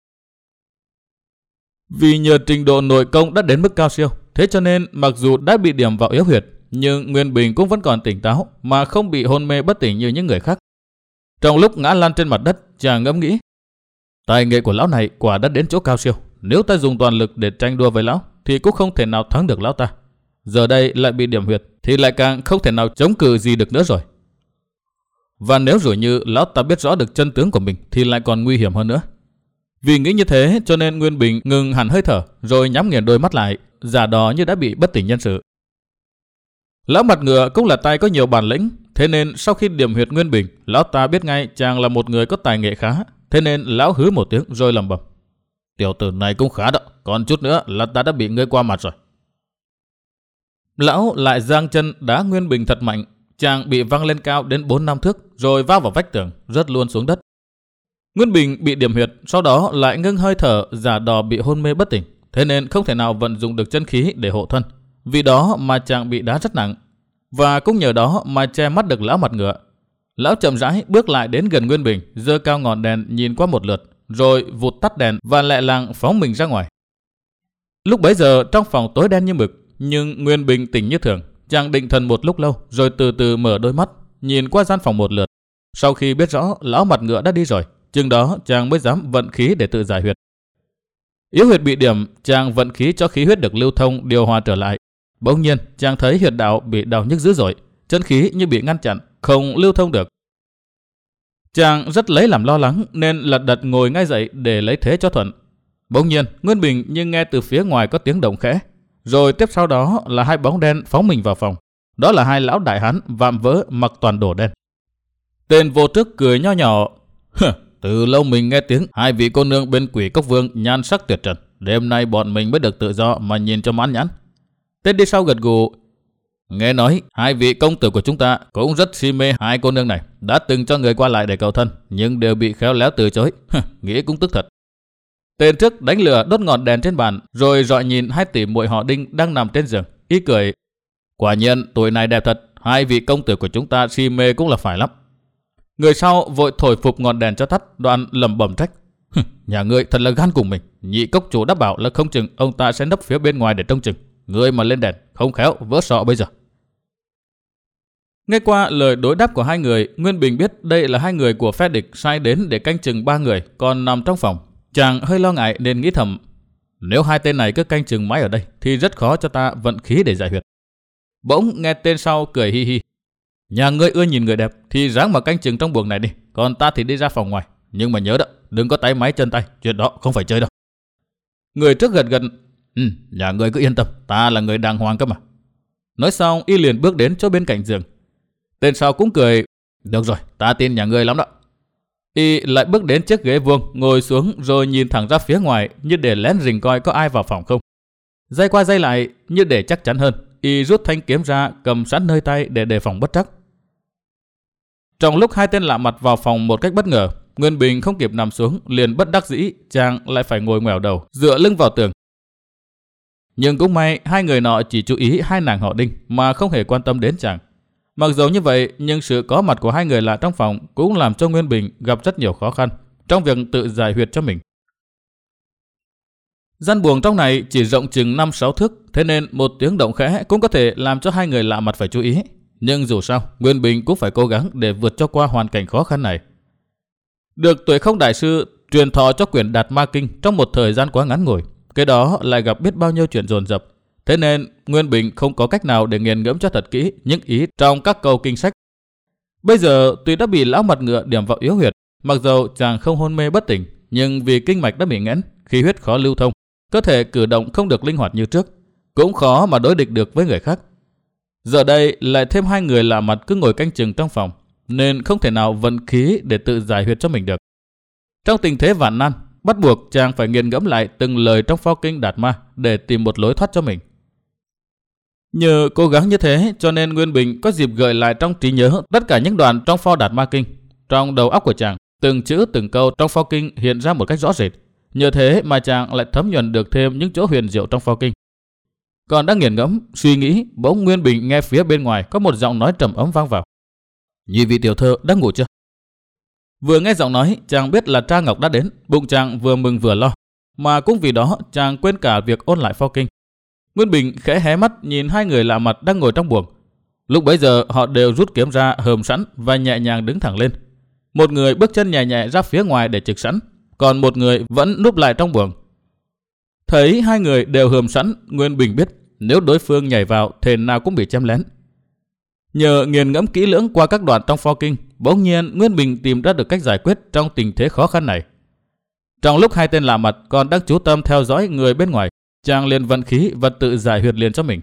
Vì nhờ trình độ nội công đã đến mức cao siêu, thế cho nên mặc dù đã bị điểm vào yếu huyệt, nhưng Nguyên Bình cũng vẫn còn tỉnh táo mà không bị hôn mê bất tỉnh như những người khác. Trong lúc ngã lăn trên mặt đất, chàng ngẫm nghĩ, tài nghệ của lão này quả đã đến chỗ cao siêu. Nếu ta dùng toàn lực để tranh đua với lão thì cũng không thể nào thắng được lão ta. Giờ đây lại bị điểm huyệt thì lại càng không thể nào chống cự gì được nữa rồi. Và nếu rồi như lão ta biết rõ được chân tướng của mình thì lại còn nguy hiểm hơn nữa. Vì nghĩ như thế cho nên Nguyên Bình ngừng hẳn hơi thở rồi nhắm nghiền đôi mắt lại, giả đò như đã bị bất tỉnh nhân sự. Lão mặt ngựa cũng là tay có nhiều bản lĩnh, thế nên sau khi điểm huyệt Nguyên Bình, lão ta biết ngay chàng là một người có tài nghệ khá, thế nên lão hứ một tiếng rồi lẩm bẩm. Tiểu tử này cũng khá đó, còn chút nữa là ta đã bị ngươi qua mặt rồi. Lão lại giang chân đá Nguyên Bình thật mạnh, chàng bị văng lên cao đến bốn năm thước rồi va vào vách tường, rớt luôn xuống đất. Nguyên Bình bị điểm huyệt, sau đó lại ngưng hơi thở, giả đò bị hôn mê bất tỉnh, thế nên không thể nào vận dụng được chân khí để hộ thân. Vì đó mà chàng bị đá rất nặng, và cũng nhờ đó mà che mắt được lão mặt ngựa. Lão chậm rãi bước lại đến gần Nguyên Bình, giơ cao ngọn đèn nhìn qua một lượt, rồi vụt tắt đèn và lẹ làng phóng mình ra ngoài. Lúc bấy giờ trong phòng tối đen như mực, nhưng Nguyên Bình tỉnh như thường. Chàng định thần một lúc lâu, rồi từ từ mở đôi mắt, nhìn qua gian phòng một lượt. Sau khi biết rõ lão mặt ngựa đã đi rồi, chừng đó chàng mới dám vận khí để tự giải huyệt. Yếu huyệt bị điểm, chàng vận khí cho khí huyết được lưu thông điều hòa trở lại. Bỗng nhiên chàng thấy huyệt đạo bị đau nhức dữ dội, chân khí như bị ngăn chặn, không lưu thông được. Chàng rất lấy làm lo lắng nên lật đật ngồi ngay dậy để lấy thế cho thuận. Bỗng nhiên Nguyên Bình nhưng nghe từ phía ngoài có tiếng động khẽ, rồi tiếp sau đó là hai bóng đen phóng mình vào phòng. Đó là hai lão đại hán vạm vỡ mặc toàn đồ đen. Tên vô trước cười nho nhỏ. Từ lâu mình nghe tiếng hai vị cô nương bên Quỷ Cốc Vương nhan sắc tuyệt trần, đêm nay bọn mình mới được tự do mà nhìn cho mãn nhãn. Tên đi sau gật gù. Nghe nói hai vị công tử của chúng ta cũng rất si mê hai cô nương này, đã từng cho người qua lại để cầu thân nhưng đều bị khéo léo từ chối. Nghĩ cũng tức thật. Tên trước đánh lửa đốt ngọn đèn trên bàn rồi dọi nhìn hai tỷ muội họ Đinh đang nằm trên giường, ý cười. Quả nhiên tuổi này đẹp thật, hai vị công tử của chúng ta si mê cũng là phải lắm. Người sau vội thổi phục ngọn đèn cho tắt, đoạn lẩm bẩm trách. Nhà ngươi thật là gan cùng mình, nhị cốc chủ đã bảo là không chừng ông ta sẽ nấp phía bên ngoài để trông chừng. Ngươi mà lên đèn, không khéo vỡ sọ bây giờ. Nghe qua lời đối đáp của hai người, Nguyên Bình biết đây là hai người của phe địch sai đến để canh chừng ba người còn nằm trong phòng. Chàng hơi lo ngại nên nghĩ thầm, nếu hai tên này cứ canh chừng mãi ở đây thì rất khó cho ta vận khí để giải huyệt. Bỗng nghe tên sau cười hi hi. Nhà ngươi ưa nhìn người đẹp thì ráng mà canh chừng trong buồng này đi, còn ta thì đi ra phòng ngoài. Nhưng mà nhớ đó, đừng có tay máy chân tay, chuyện đó không phải chơi đâu. Người trước gật gật. Ừ, nhà ngươi cứ yên tâm, ta là người đàng hoàng cơ mà. Nói xong y liền bước đến chỗ bên cạnh giường. Tên sau cũng cười. Được rồi, ta tin nhà ngươi lắm đó. Y lại bước đến chiếc ghế vuông, ngồi xuống rồi nhìn thẳng ra phía ngoài như để lén rình coi có ai vào phòng không. Giây qua giây lại, như để chắc chắn hơn, y rút thanh kiếm ra cầm sẵn nơi tay để đề phòng bất trắc. Trong lúc hai tên lạ mặt vào phòng một cách bất ngờ, Nguyên Bình không kịp nằm xuống, liền bất đắc dĩ chàng lại phải ngồi ngoẻo đầu, dựa lưng vào tường. Nhưng cũng may hai người nọ chỉ chú ý hai nàng họ Đinh mà không hề quan tâm đến chàng. Mặc dù như vậy, nhưng sự có mặt của hai người lạ trong phòng cũng làm cho Nguyên Bình gặp rất nhiều khó khăn trong việc tự giải huyệt cho mình. Gian buồng trong này chỉ rộng chừng năm sáu thước, thế nên một tiếng động khẽ cũng có thể làm cho hai người lạ mặt phải chú ý. Nhưng dù sao, Nguyên Bình cũng phải cố gắng để vượt cho qua hoàn cảnh khó khăn này. Được Tuệ Không Đại Sư truyền thọ cho quyển Đạt Ma Kinh trong một thời gian quá ngắn ngủi, cái đó lại gặp biết bao nhiêu chuyện dồn dập. Thế nên Nguyên Bình không có cách nào để nghiền ngẫm cho thật kỹ những ý trong các câu kinh sách. Bây giờ tuy đã bị lão mặt ngựa điểm vào yếu huyệt, mặc dầu chàng không hôn mê bất tỉnh, nhưng vì kinh mạch đã bị nghẽn, khí huyết khó lưu thông, cơ thể cử động không được linh hoạt như trước, cũng khó mà đối địch được với người khác. Giờ đây lại thêm hai người lạ mặt cứ ngồi canh chừng trong phòng, nên không thể nào vận khí để tự giải huyệt cho mình được. Trong tình thế vạn nan, bắt buộc chàng phải nghiền ngẫm lại từng lời trong Pho Kinh Đạt Ma để tìm một lối thoát cho mình. Nhờ cố gắng như thế cho nên Nguyên Bình có dịp gợi lại trong trí nhớ tất cả những đoạn trong Pho Đạt Ma Kinh. Trong đầu óc của chàng, từng chữ từng câu trong Pho Kinh hiện ra một cách rõ rệt. Nhờ thế mà chàng lại thấm nhuần được thêm những chỗ huyền diệu trong Pho Kinh. Còn đang nghiền ngẫm, suy nghĩ, bỗng Nguyên Bình nghe phía bên ngoài có một giọng nói trầm ấm vang vào. Nhị vị tiểu thơ đã ngủ chưa? Vừa nghe giọng nói, chàng biết là Tra Ngọc đã đến, bụng chàng vừa mừng vừa lo, mà cũng vì đó chàng quên cả việc ôn lại Pho Kinh. Nguyên Bình khẽ hé mắt nhìn hai người lạ mặt đang ngồi trong buồng. Lúc bấy giờ họ đều rút kiếm ra hờm sẵn và nhẹ nhàng đứng thẳng lên. Một người bước chân nhẹ nhẹ ra phía ngoài để trực sẵn, còn một người vẫn núp lại trong buồng. Thấy hai người đều hờm sẵn, Nguyên Bình biết nếu đối phương nhảy vào thì nào cũng bị chém lén. Nhờ nghiền ngẫm kỹ lưỡng qua các đoạn trong Pho Kinh, bỗng nhiên Nguyên Bình tìm ra được cách giải quyết trong tình thế khó khăn này. Trong lúc hai tên lạ mặt còn đang chú tâm theo dõi người bên ngoài, chàng liền vận khí và tự giải huyệt liền cho mình.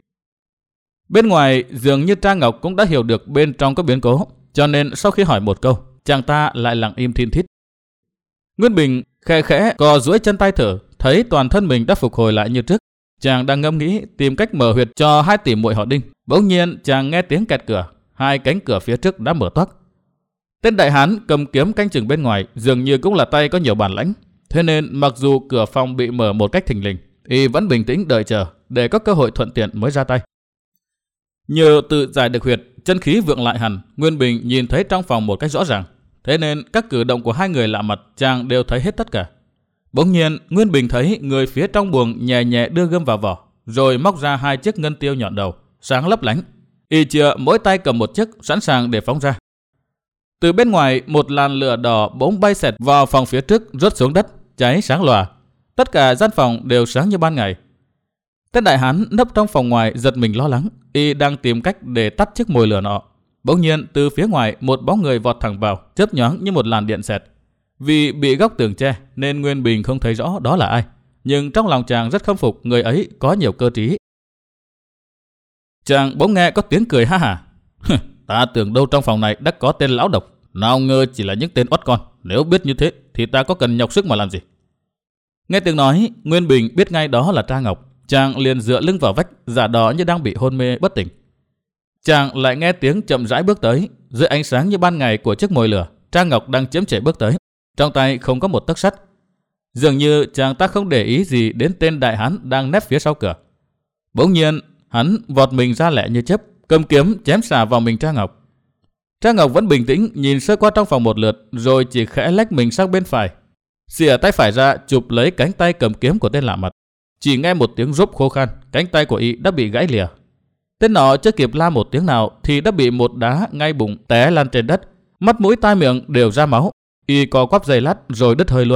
Bên ngoài dường như Tra Ngọc cũng đã hiểu được bên trong có biến cố, cho nên sau khi hỏi một câu, chàng ta lại lặng im thin thít. Nguyên Bình khẽ khẽ co duỗi chân tay thở, thấy toàn thân mình đã phục hồi lại như trước. Chàng đang ngẫm nghĩ tìm cách mở huyệt cho hai tỷ muội họ Đinh. Bỗng nhiên chàng nghe tiếng kẹt cửa, hai cánh cửa phía trước đã mở toác. Tên đại hán cầm kiếm canh chừng bên ngoài dường như cũng là tay có nhiều bản lãnh. Thế nên mặc dù cửa phòng bị mở một cách thình lình, y vẫn bình tĩnh đợi chờ để có cơ hội thuận tiện mới ra tay. Nhờ tự giải được huyệt, chân khí vượng lại hẳn, Nguyên Bình nhìn thấy trong phòng một cách rõ ràng. Thế nên các cử động của hai người lạ mặt chàng đều thấy hết tất cả. Bỗng nhiên Nguyên Bình thấy người phía trong buồng nhẹ nhẹ đưa gươm vào vỏ, rồi móc ra hai chiếc ngân tiêu nhọn đầu, sáng lấp lánh. Y chừa mỗi tay cầm một chiếc, sẵn sàng để phóng ra. Từ bên ngoài một làn lửa đỏ bỗng bay xẹt vào phòng phía trước, rớt xuống đất, cháy sáng lòa. Tất cả gian phòng đều sáng như ban ngày. Tên đại hán nấp trong phòng ngoài giật mình lo lắng, y đang tìm cách để tắt chiếc mồi lửa nọ. Bỗng nhiên từ phía ngoài một bóng người vọt thẳng vào, chớp nhoáng như một làn điện xẹt. Vì bị góc tường che nên Nguyên Bình không thấy rõ đó là ai, nhưng trong lòng chàng rất khâm phục người ấy có nhiều cơ trí. Chàng bỗng nghe có tiếng cười ha hả. Ta tưởng đâu trong phòng này đã có tên lão độc, nào ngờ chỉ là những tên oắt con. Nếu biết như thế thì ta có cần nhọc sức mà làm gì. Nghe tiếng nói, Nguyên Bình biết ngay đó là Tra Ngọc. Chàng liền dựa lưng vào vách, giả đò như đang bị hôn mê bất tỉnh. Chàng lại nghe tiếng chậm rãi bước tới. Dưới ánh sáng như ban ngày của chiếc mồi lửa, Tra Ngọc đang chiếm trệ bước tới, trong tay không có một tấc sắt. Dường như chàng ta không để ý gì đến tên đại hán đang nép phía sau cửa. Bỗng nhiên hắn vọt mình ra lẹ như chớp, cầm kiếm chém xà vào mình Tra Ngọc. Tra Ngọc vẫn bình tĩnh nhìn sơ qua trong phòng một lượt, rồi chỉ khẽ lách mình sang bên phải, xìa tay phải ra chụp lấy cánh tay cầm kiếm của tên lạ mặt. Chỉ nghe một tiếng rốp khô khan, cánh tay của y đã bị gãy lìa. Tên nọ chưa kịp la một tiếng nào thì đã bị một đá ngay bụng té lăn trên đất, mắt mũi tai miệng đều ra máu. Y co quắp giây lát rồi đứt hơi luôn.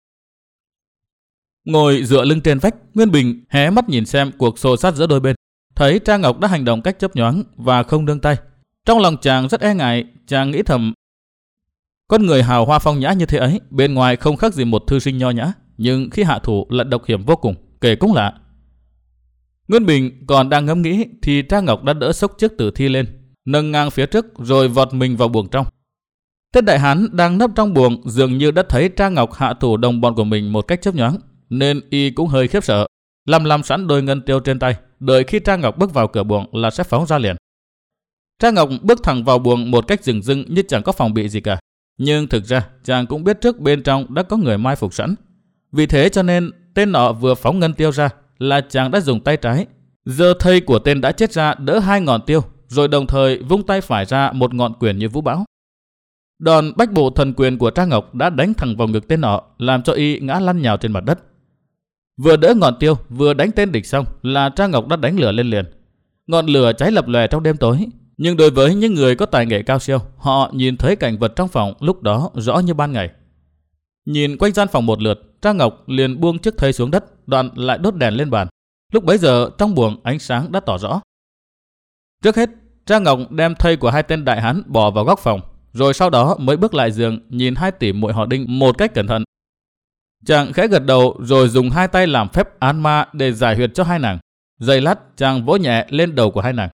Ngồi dựa lưng trên vách, Nguyên Bình hé mắt nhìn xem cuộc xô sát giữa đôi bên. Thấy Tra Ngọc đã hành động cách chớp nhoáng và không nương tay. Trong lòng chàng rất e ngại, chàng nghĩ thầm: con người hào hoa phong nhã như thế ấy, bên ngoài không khác gì một thư sinh nho nhã, nhưng khi hạ thủ lại độc hiểm vô cùng, kể cũng lạ. Nguyên Bình còn đang ngẫm nghĩ thì Tra Ngọc đã đỡ xốc chiếc tử thi lên, nâng ngang phía trước rồi vọt mình vào buồng trong. Tên đại hán đang nấp trong buồng dường như đã thấy Tra Ngọc hạ thủ đồng bọn của mình một cách chớp nhoáng, nên y cũng hơi khiếp sợ, lăm lăm sẵn đôi ngân tiêu trên tay, đợi khi Tra Ngọc bước vào cửa buồng là sẽ phóng ra liền. Tra Ngọc bước thẳng vào buồng một cách dửng dưng như chẳng có phòng bị gì cả, nhưng thực ra chàng cũng biết trước bên trong đã có người mai phục sẵn. Vì thế cho nên tên nọ vừa phóng ngân tiêu ra là chàng đã dùng tay trái giơ thây của tên đã chết ra đỡ hai ngọn tiêu, rồi đồng thời vung tay phải ra một ngọn quyền như vũ bão. Đòn bách bộ thần quyền của Tra Ngọc đã đánh thẳng vào ngực tên nọ, làm cho y ngã lăn nhào trên mặt đất. Vừa đỡ ngọn tiêu vừa đánh tên địch xong là Tra Ngọc đã đánh lửa lên liền. Ngọn lửa cháy lập lòe trong đêm tối, nhưng đối với những người có tài nghệ cao siêu, họ nhìn thấy cảnh vật trong phòng lúc đó rõ như ban ngày. Nhìn quanh gian phòng một lượt, Tra Ngọc liền buông chiếc thây xuống đất, đoạn lại đốt đèn lên bàn. Lúc bấy giờ trong buồng ánh sáng đã tỏ rõ. Trước hết, Tra Ngọc đem thây của hai tên đại hán bỏ vào góc phòng, rồi sau đó mới bước lại giường nhìn hai tỷ muội họ Đinh một cách cẩn thận. Chàng khẽ gật đầu rồi dùng hai tay làm phép án ma để giải huyệt cho hai nàng. Giây lát chàng vỗ nhẹ lên đầu của hai nàng.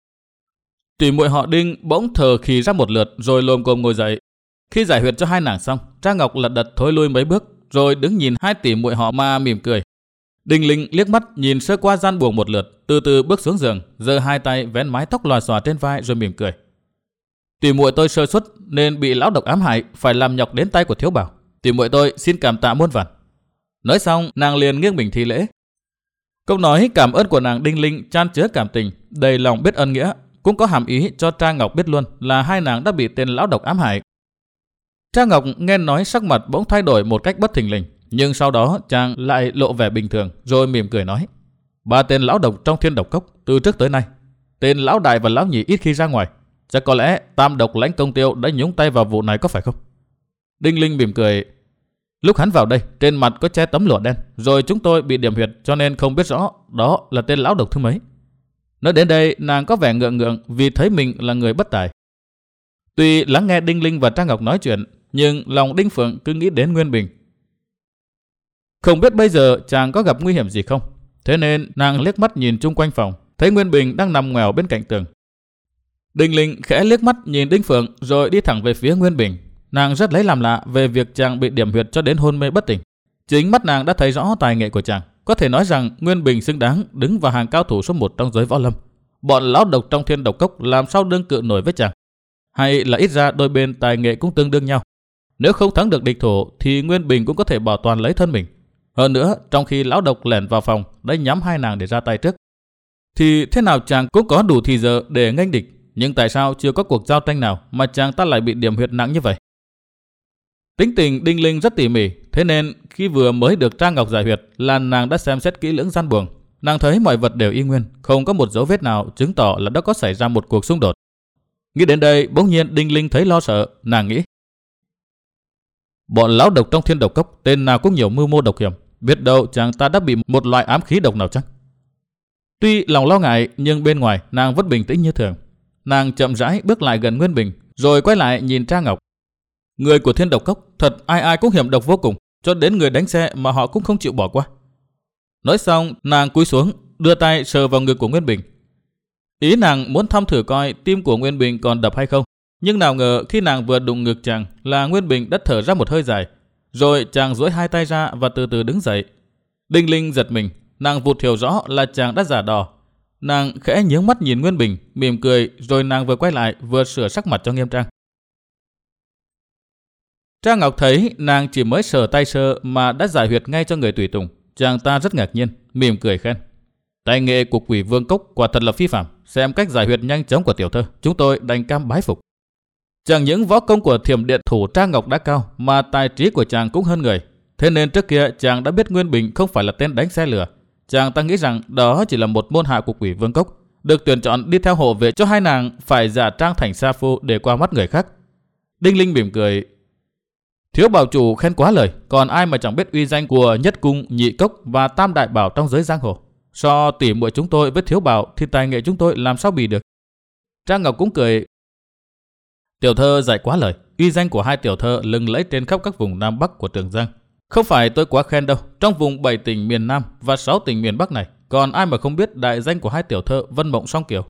Tỷ muội họ Đinh bỗng thở khì ra một lượt rồi lồm cồm ngồi dậy. Khi giải huyệt cho hai nàng xong, Trang Ngọc lật đật thối lui mấy bước rồi đứng nhìn hai tỷ muội họ mà mỉm cười. Đinh Linh liếc mắt nhìn sơ qua gian buồng một lượt, từ từ bước xuống giường, giơ hai tay vén mái tóc lòa xòa trên vai rồi mỉm cười. Tỷ muội tôi sơ suất nên bị lão độc ám hại, phải làm nhọc đến tay của thiếu bảo. Tỷ muội tôi xin cảm tạ muôn vàn. Nói xong, nàng liền nghiêng mình thi lễ. Câu nói cảm ơn của nàng Đinh Linh chan chứa cảm tình, đầy lòng biết ơn nghĩa, cũng có hàm ý cho Trang Ngọc biết luôn là hai nàng đã bị tên lão độc ám hại. Trang Ngọc nghe nói sắc mặt bỗng thay đổi một cách bất thình lình, nhưng sau đó chàng lại lộ vẻ bình thường rồi mỉm cười nói: ba tên lão độc trong Thiên Độc Cốc từ trước tới nay, tên lão đại và lão nhị ít khi ra ngoài, chắc có lẽ Tam Độc Lãnh Công Tiêu đã nhúng tay vào vụ này có phải không? Đinh Linh mỉm cười: lúc hắn vào đây trên mặt có che tấm lụa đen, rồi chúng tôi bị điểm huyệt cho nên không biết rõ đó là tên lão độc thứ mấy. Nói đến đây nàng có vẻ ngượng ngượng vì thấy mình là người bất tài. Tuy lắng nghe Đinh Linh và Trang Ngọc nói chuyện, nhưng lòng Đinh Phượng cứ nghĩ đến Nguyên Bình. Không biết bây giờ chàng có gặp nguy hiểm gì không, thế nên nàng liếc mắt nhìn chung quanh phòng, thấy Nguyên Bình đang nằm ngoèo bên cạnh tường. Đinh Linh khẽ liếc mắt nhìn Đinh Phượng rồi đi thẳng về phía Nguyên Bình. Nàng rất lấy làm lạ về việc chàng bị điểm huyệt cho đến hôn mê bất tỉnh. Chính mắt nàng đã thấy rõ tài nghệ của chàng, có thể nói rằng Nguyên Bình xứng đáng đứng vào hàng cao thủ số một trong giới võ lâm. Bọn lão độc trong Thiên Độc Cốc làm sao đương cự nổi với chàng? Hay là ít ra đôi bên tài nghệ cũng tương đương nhau. Nếu không thắng được địch thủ thì Nguyên Bình cũng có thể bảo toàn lấy thân mình. Hơn nữa, trong khi lão độc lẻn vào phòng đã nhắm hai nàng để ra tay trước, thì thế nào chàng cũng có đủ thì giờ để nghênh địch. Nhưng tại sao chưa có cuộc giao tranh nào mà chàng ta lại bị điểm huyệt nặng như vậy? Tính tình Đinh Linh rất tỉ mỉ, thế nên khi vừa mới được Trang Ngọc giải huyệt là nàng đã xem xét kỹ lưỡng gian buồng. Nàng thấy mọi vật đều y nguyên, không có một dấu vết nào chứng tỏ là đã có xảy ra một cuộc xung đột. Nghĩ đến đây, bỗng nhiên Đinh Linh thấy lo sợ. Nàng nghĩ: bọn lão độc trong Thiên Độc Cốc tên nào cũng nhiều mưu mô độc hiểm, biết đâu chàng ta đã bị một loại ám khí độc nào chăng? Tuy lòng lo ngại nhưng bên ngoài nàng vẫn bình tĩnh như thường. Nàng chậm rãi bước lại gần Nguyên Bình rồi quay lại nhìn Trang Ngọc. Người của Thiên Độc Cốc thật ai ai cũng hiểm độc vô cùng, cho đến người đánh xe mà họ cũng không chịu bỏ qua. Nói xong nàng cúi xuống đưa tay sờ vào ngực của Nguyên Bình. Ý nàng muốn thăm thử coi tim của Nguyên Bình còn đập hay không. Nhưng nào ngờ khi nàng vừa đụng ngực chàng là Nguyên Bình đã thở ra một hơi dài. Rồi chàng duỗi hai tay ra và từ từ đứng dậy. Đinh Linh giật mình, nàng vụt hiểu rõ là chàng đã giả đò. Nàng khẽ nhướng mắt nhìn Nguyên Bình, mỉm cười rồi nàng vừa quay lại vừa sửa sắc mặt cho nghiêm trang. Trang Ngọc thấy nàng chỉ mới sờ tay sơ mà đã giải huyệt ngay cho người tùy tùng. Chàng ta rất ngạc nhiên, mỉm cười khen: tài nghệ của Quỷ Vương Cốc quả thật là phi phàm, xem cách giải huyệt nhanh chóng của tiểu thơ, chúng tôi đành cam bái phục. Chẳng những võ công của Thiểm Điện thủ Trang Ngọc đã cao mà tài trí của chàng cũng hơn người. Thế nên trước kia chàng đã biết Nguyên Bình không phải là tên đánh xe lửa. Chàng ta nghĩ rằng đó chỉ là một môn hạ của Quỷ Vương Cốc, được tuyển chọn đi theo hộ vệ cho hai nàng phải giả trang thành sa phu để qua mắt người khác. Đinh Linh mỉm cười: thiếu bảo chủ khen quá lời, còn ai mà chẳng biết uy danh của Nhất Cung, Nhị Cốc và Tam Đại Bảo trong giới giang hồ. So tỉ muội chúng tôi với thiếu bảo thì tài nghệ chúng tôi làm sao bì được. Trang Ngọc cũng cười: tiểu thơ dạy quá lời, uy danh của hai tiểu thơ lừng lẫy trên khắp các vùng Nam Bắc của Trường Giang. Không phải tôi quá khen đâu, trong vùng bảy tỉnh miền Nam và sáu tỉnh miền Bắc này, còn ai mà không biết đại danh của hai tiểu thơ Vân Mộng Song Kiều.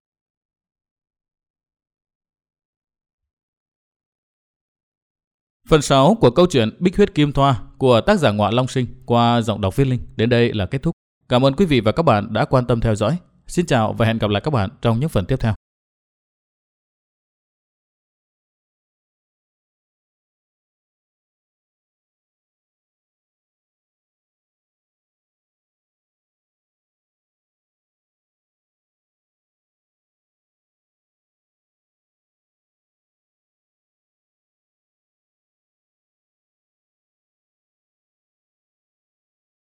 Phần sáu của câu chuyện Bích Huyết Kim Thoa của tác giả Ngọa Long Sinh qua giọng đọc Viết Linh đến đây là kết thúc. Cảm ơn quý vị và các bạn đã quan tâm theo dõi. Xin chào và hẹn gặp lại các bạn trong những phần tiếp theo.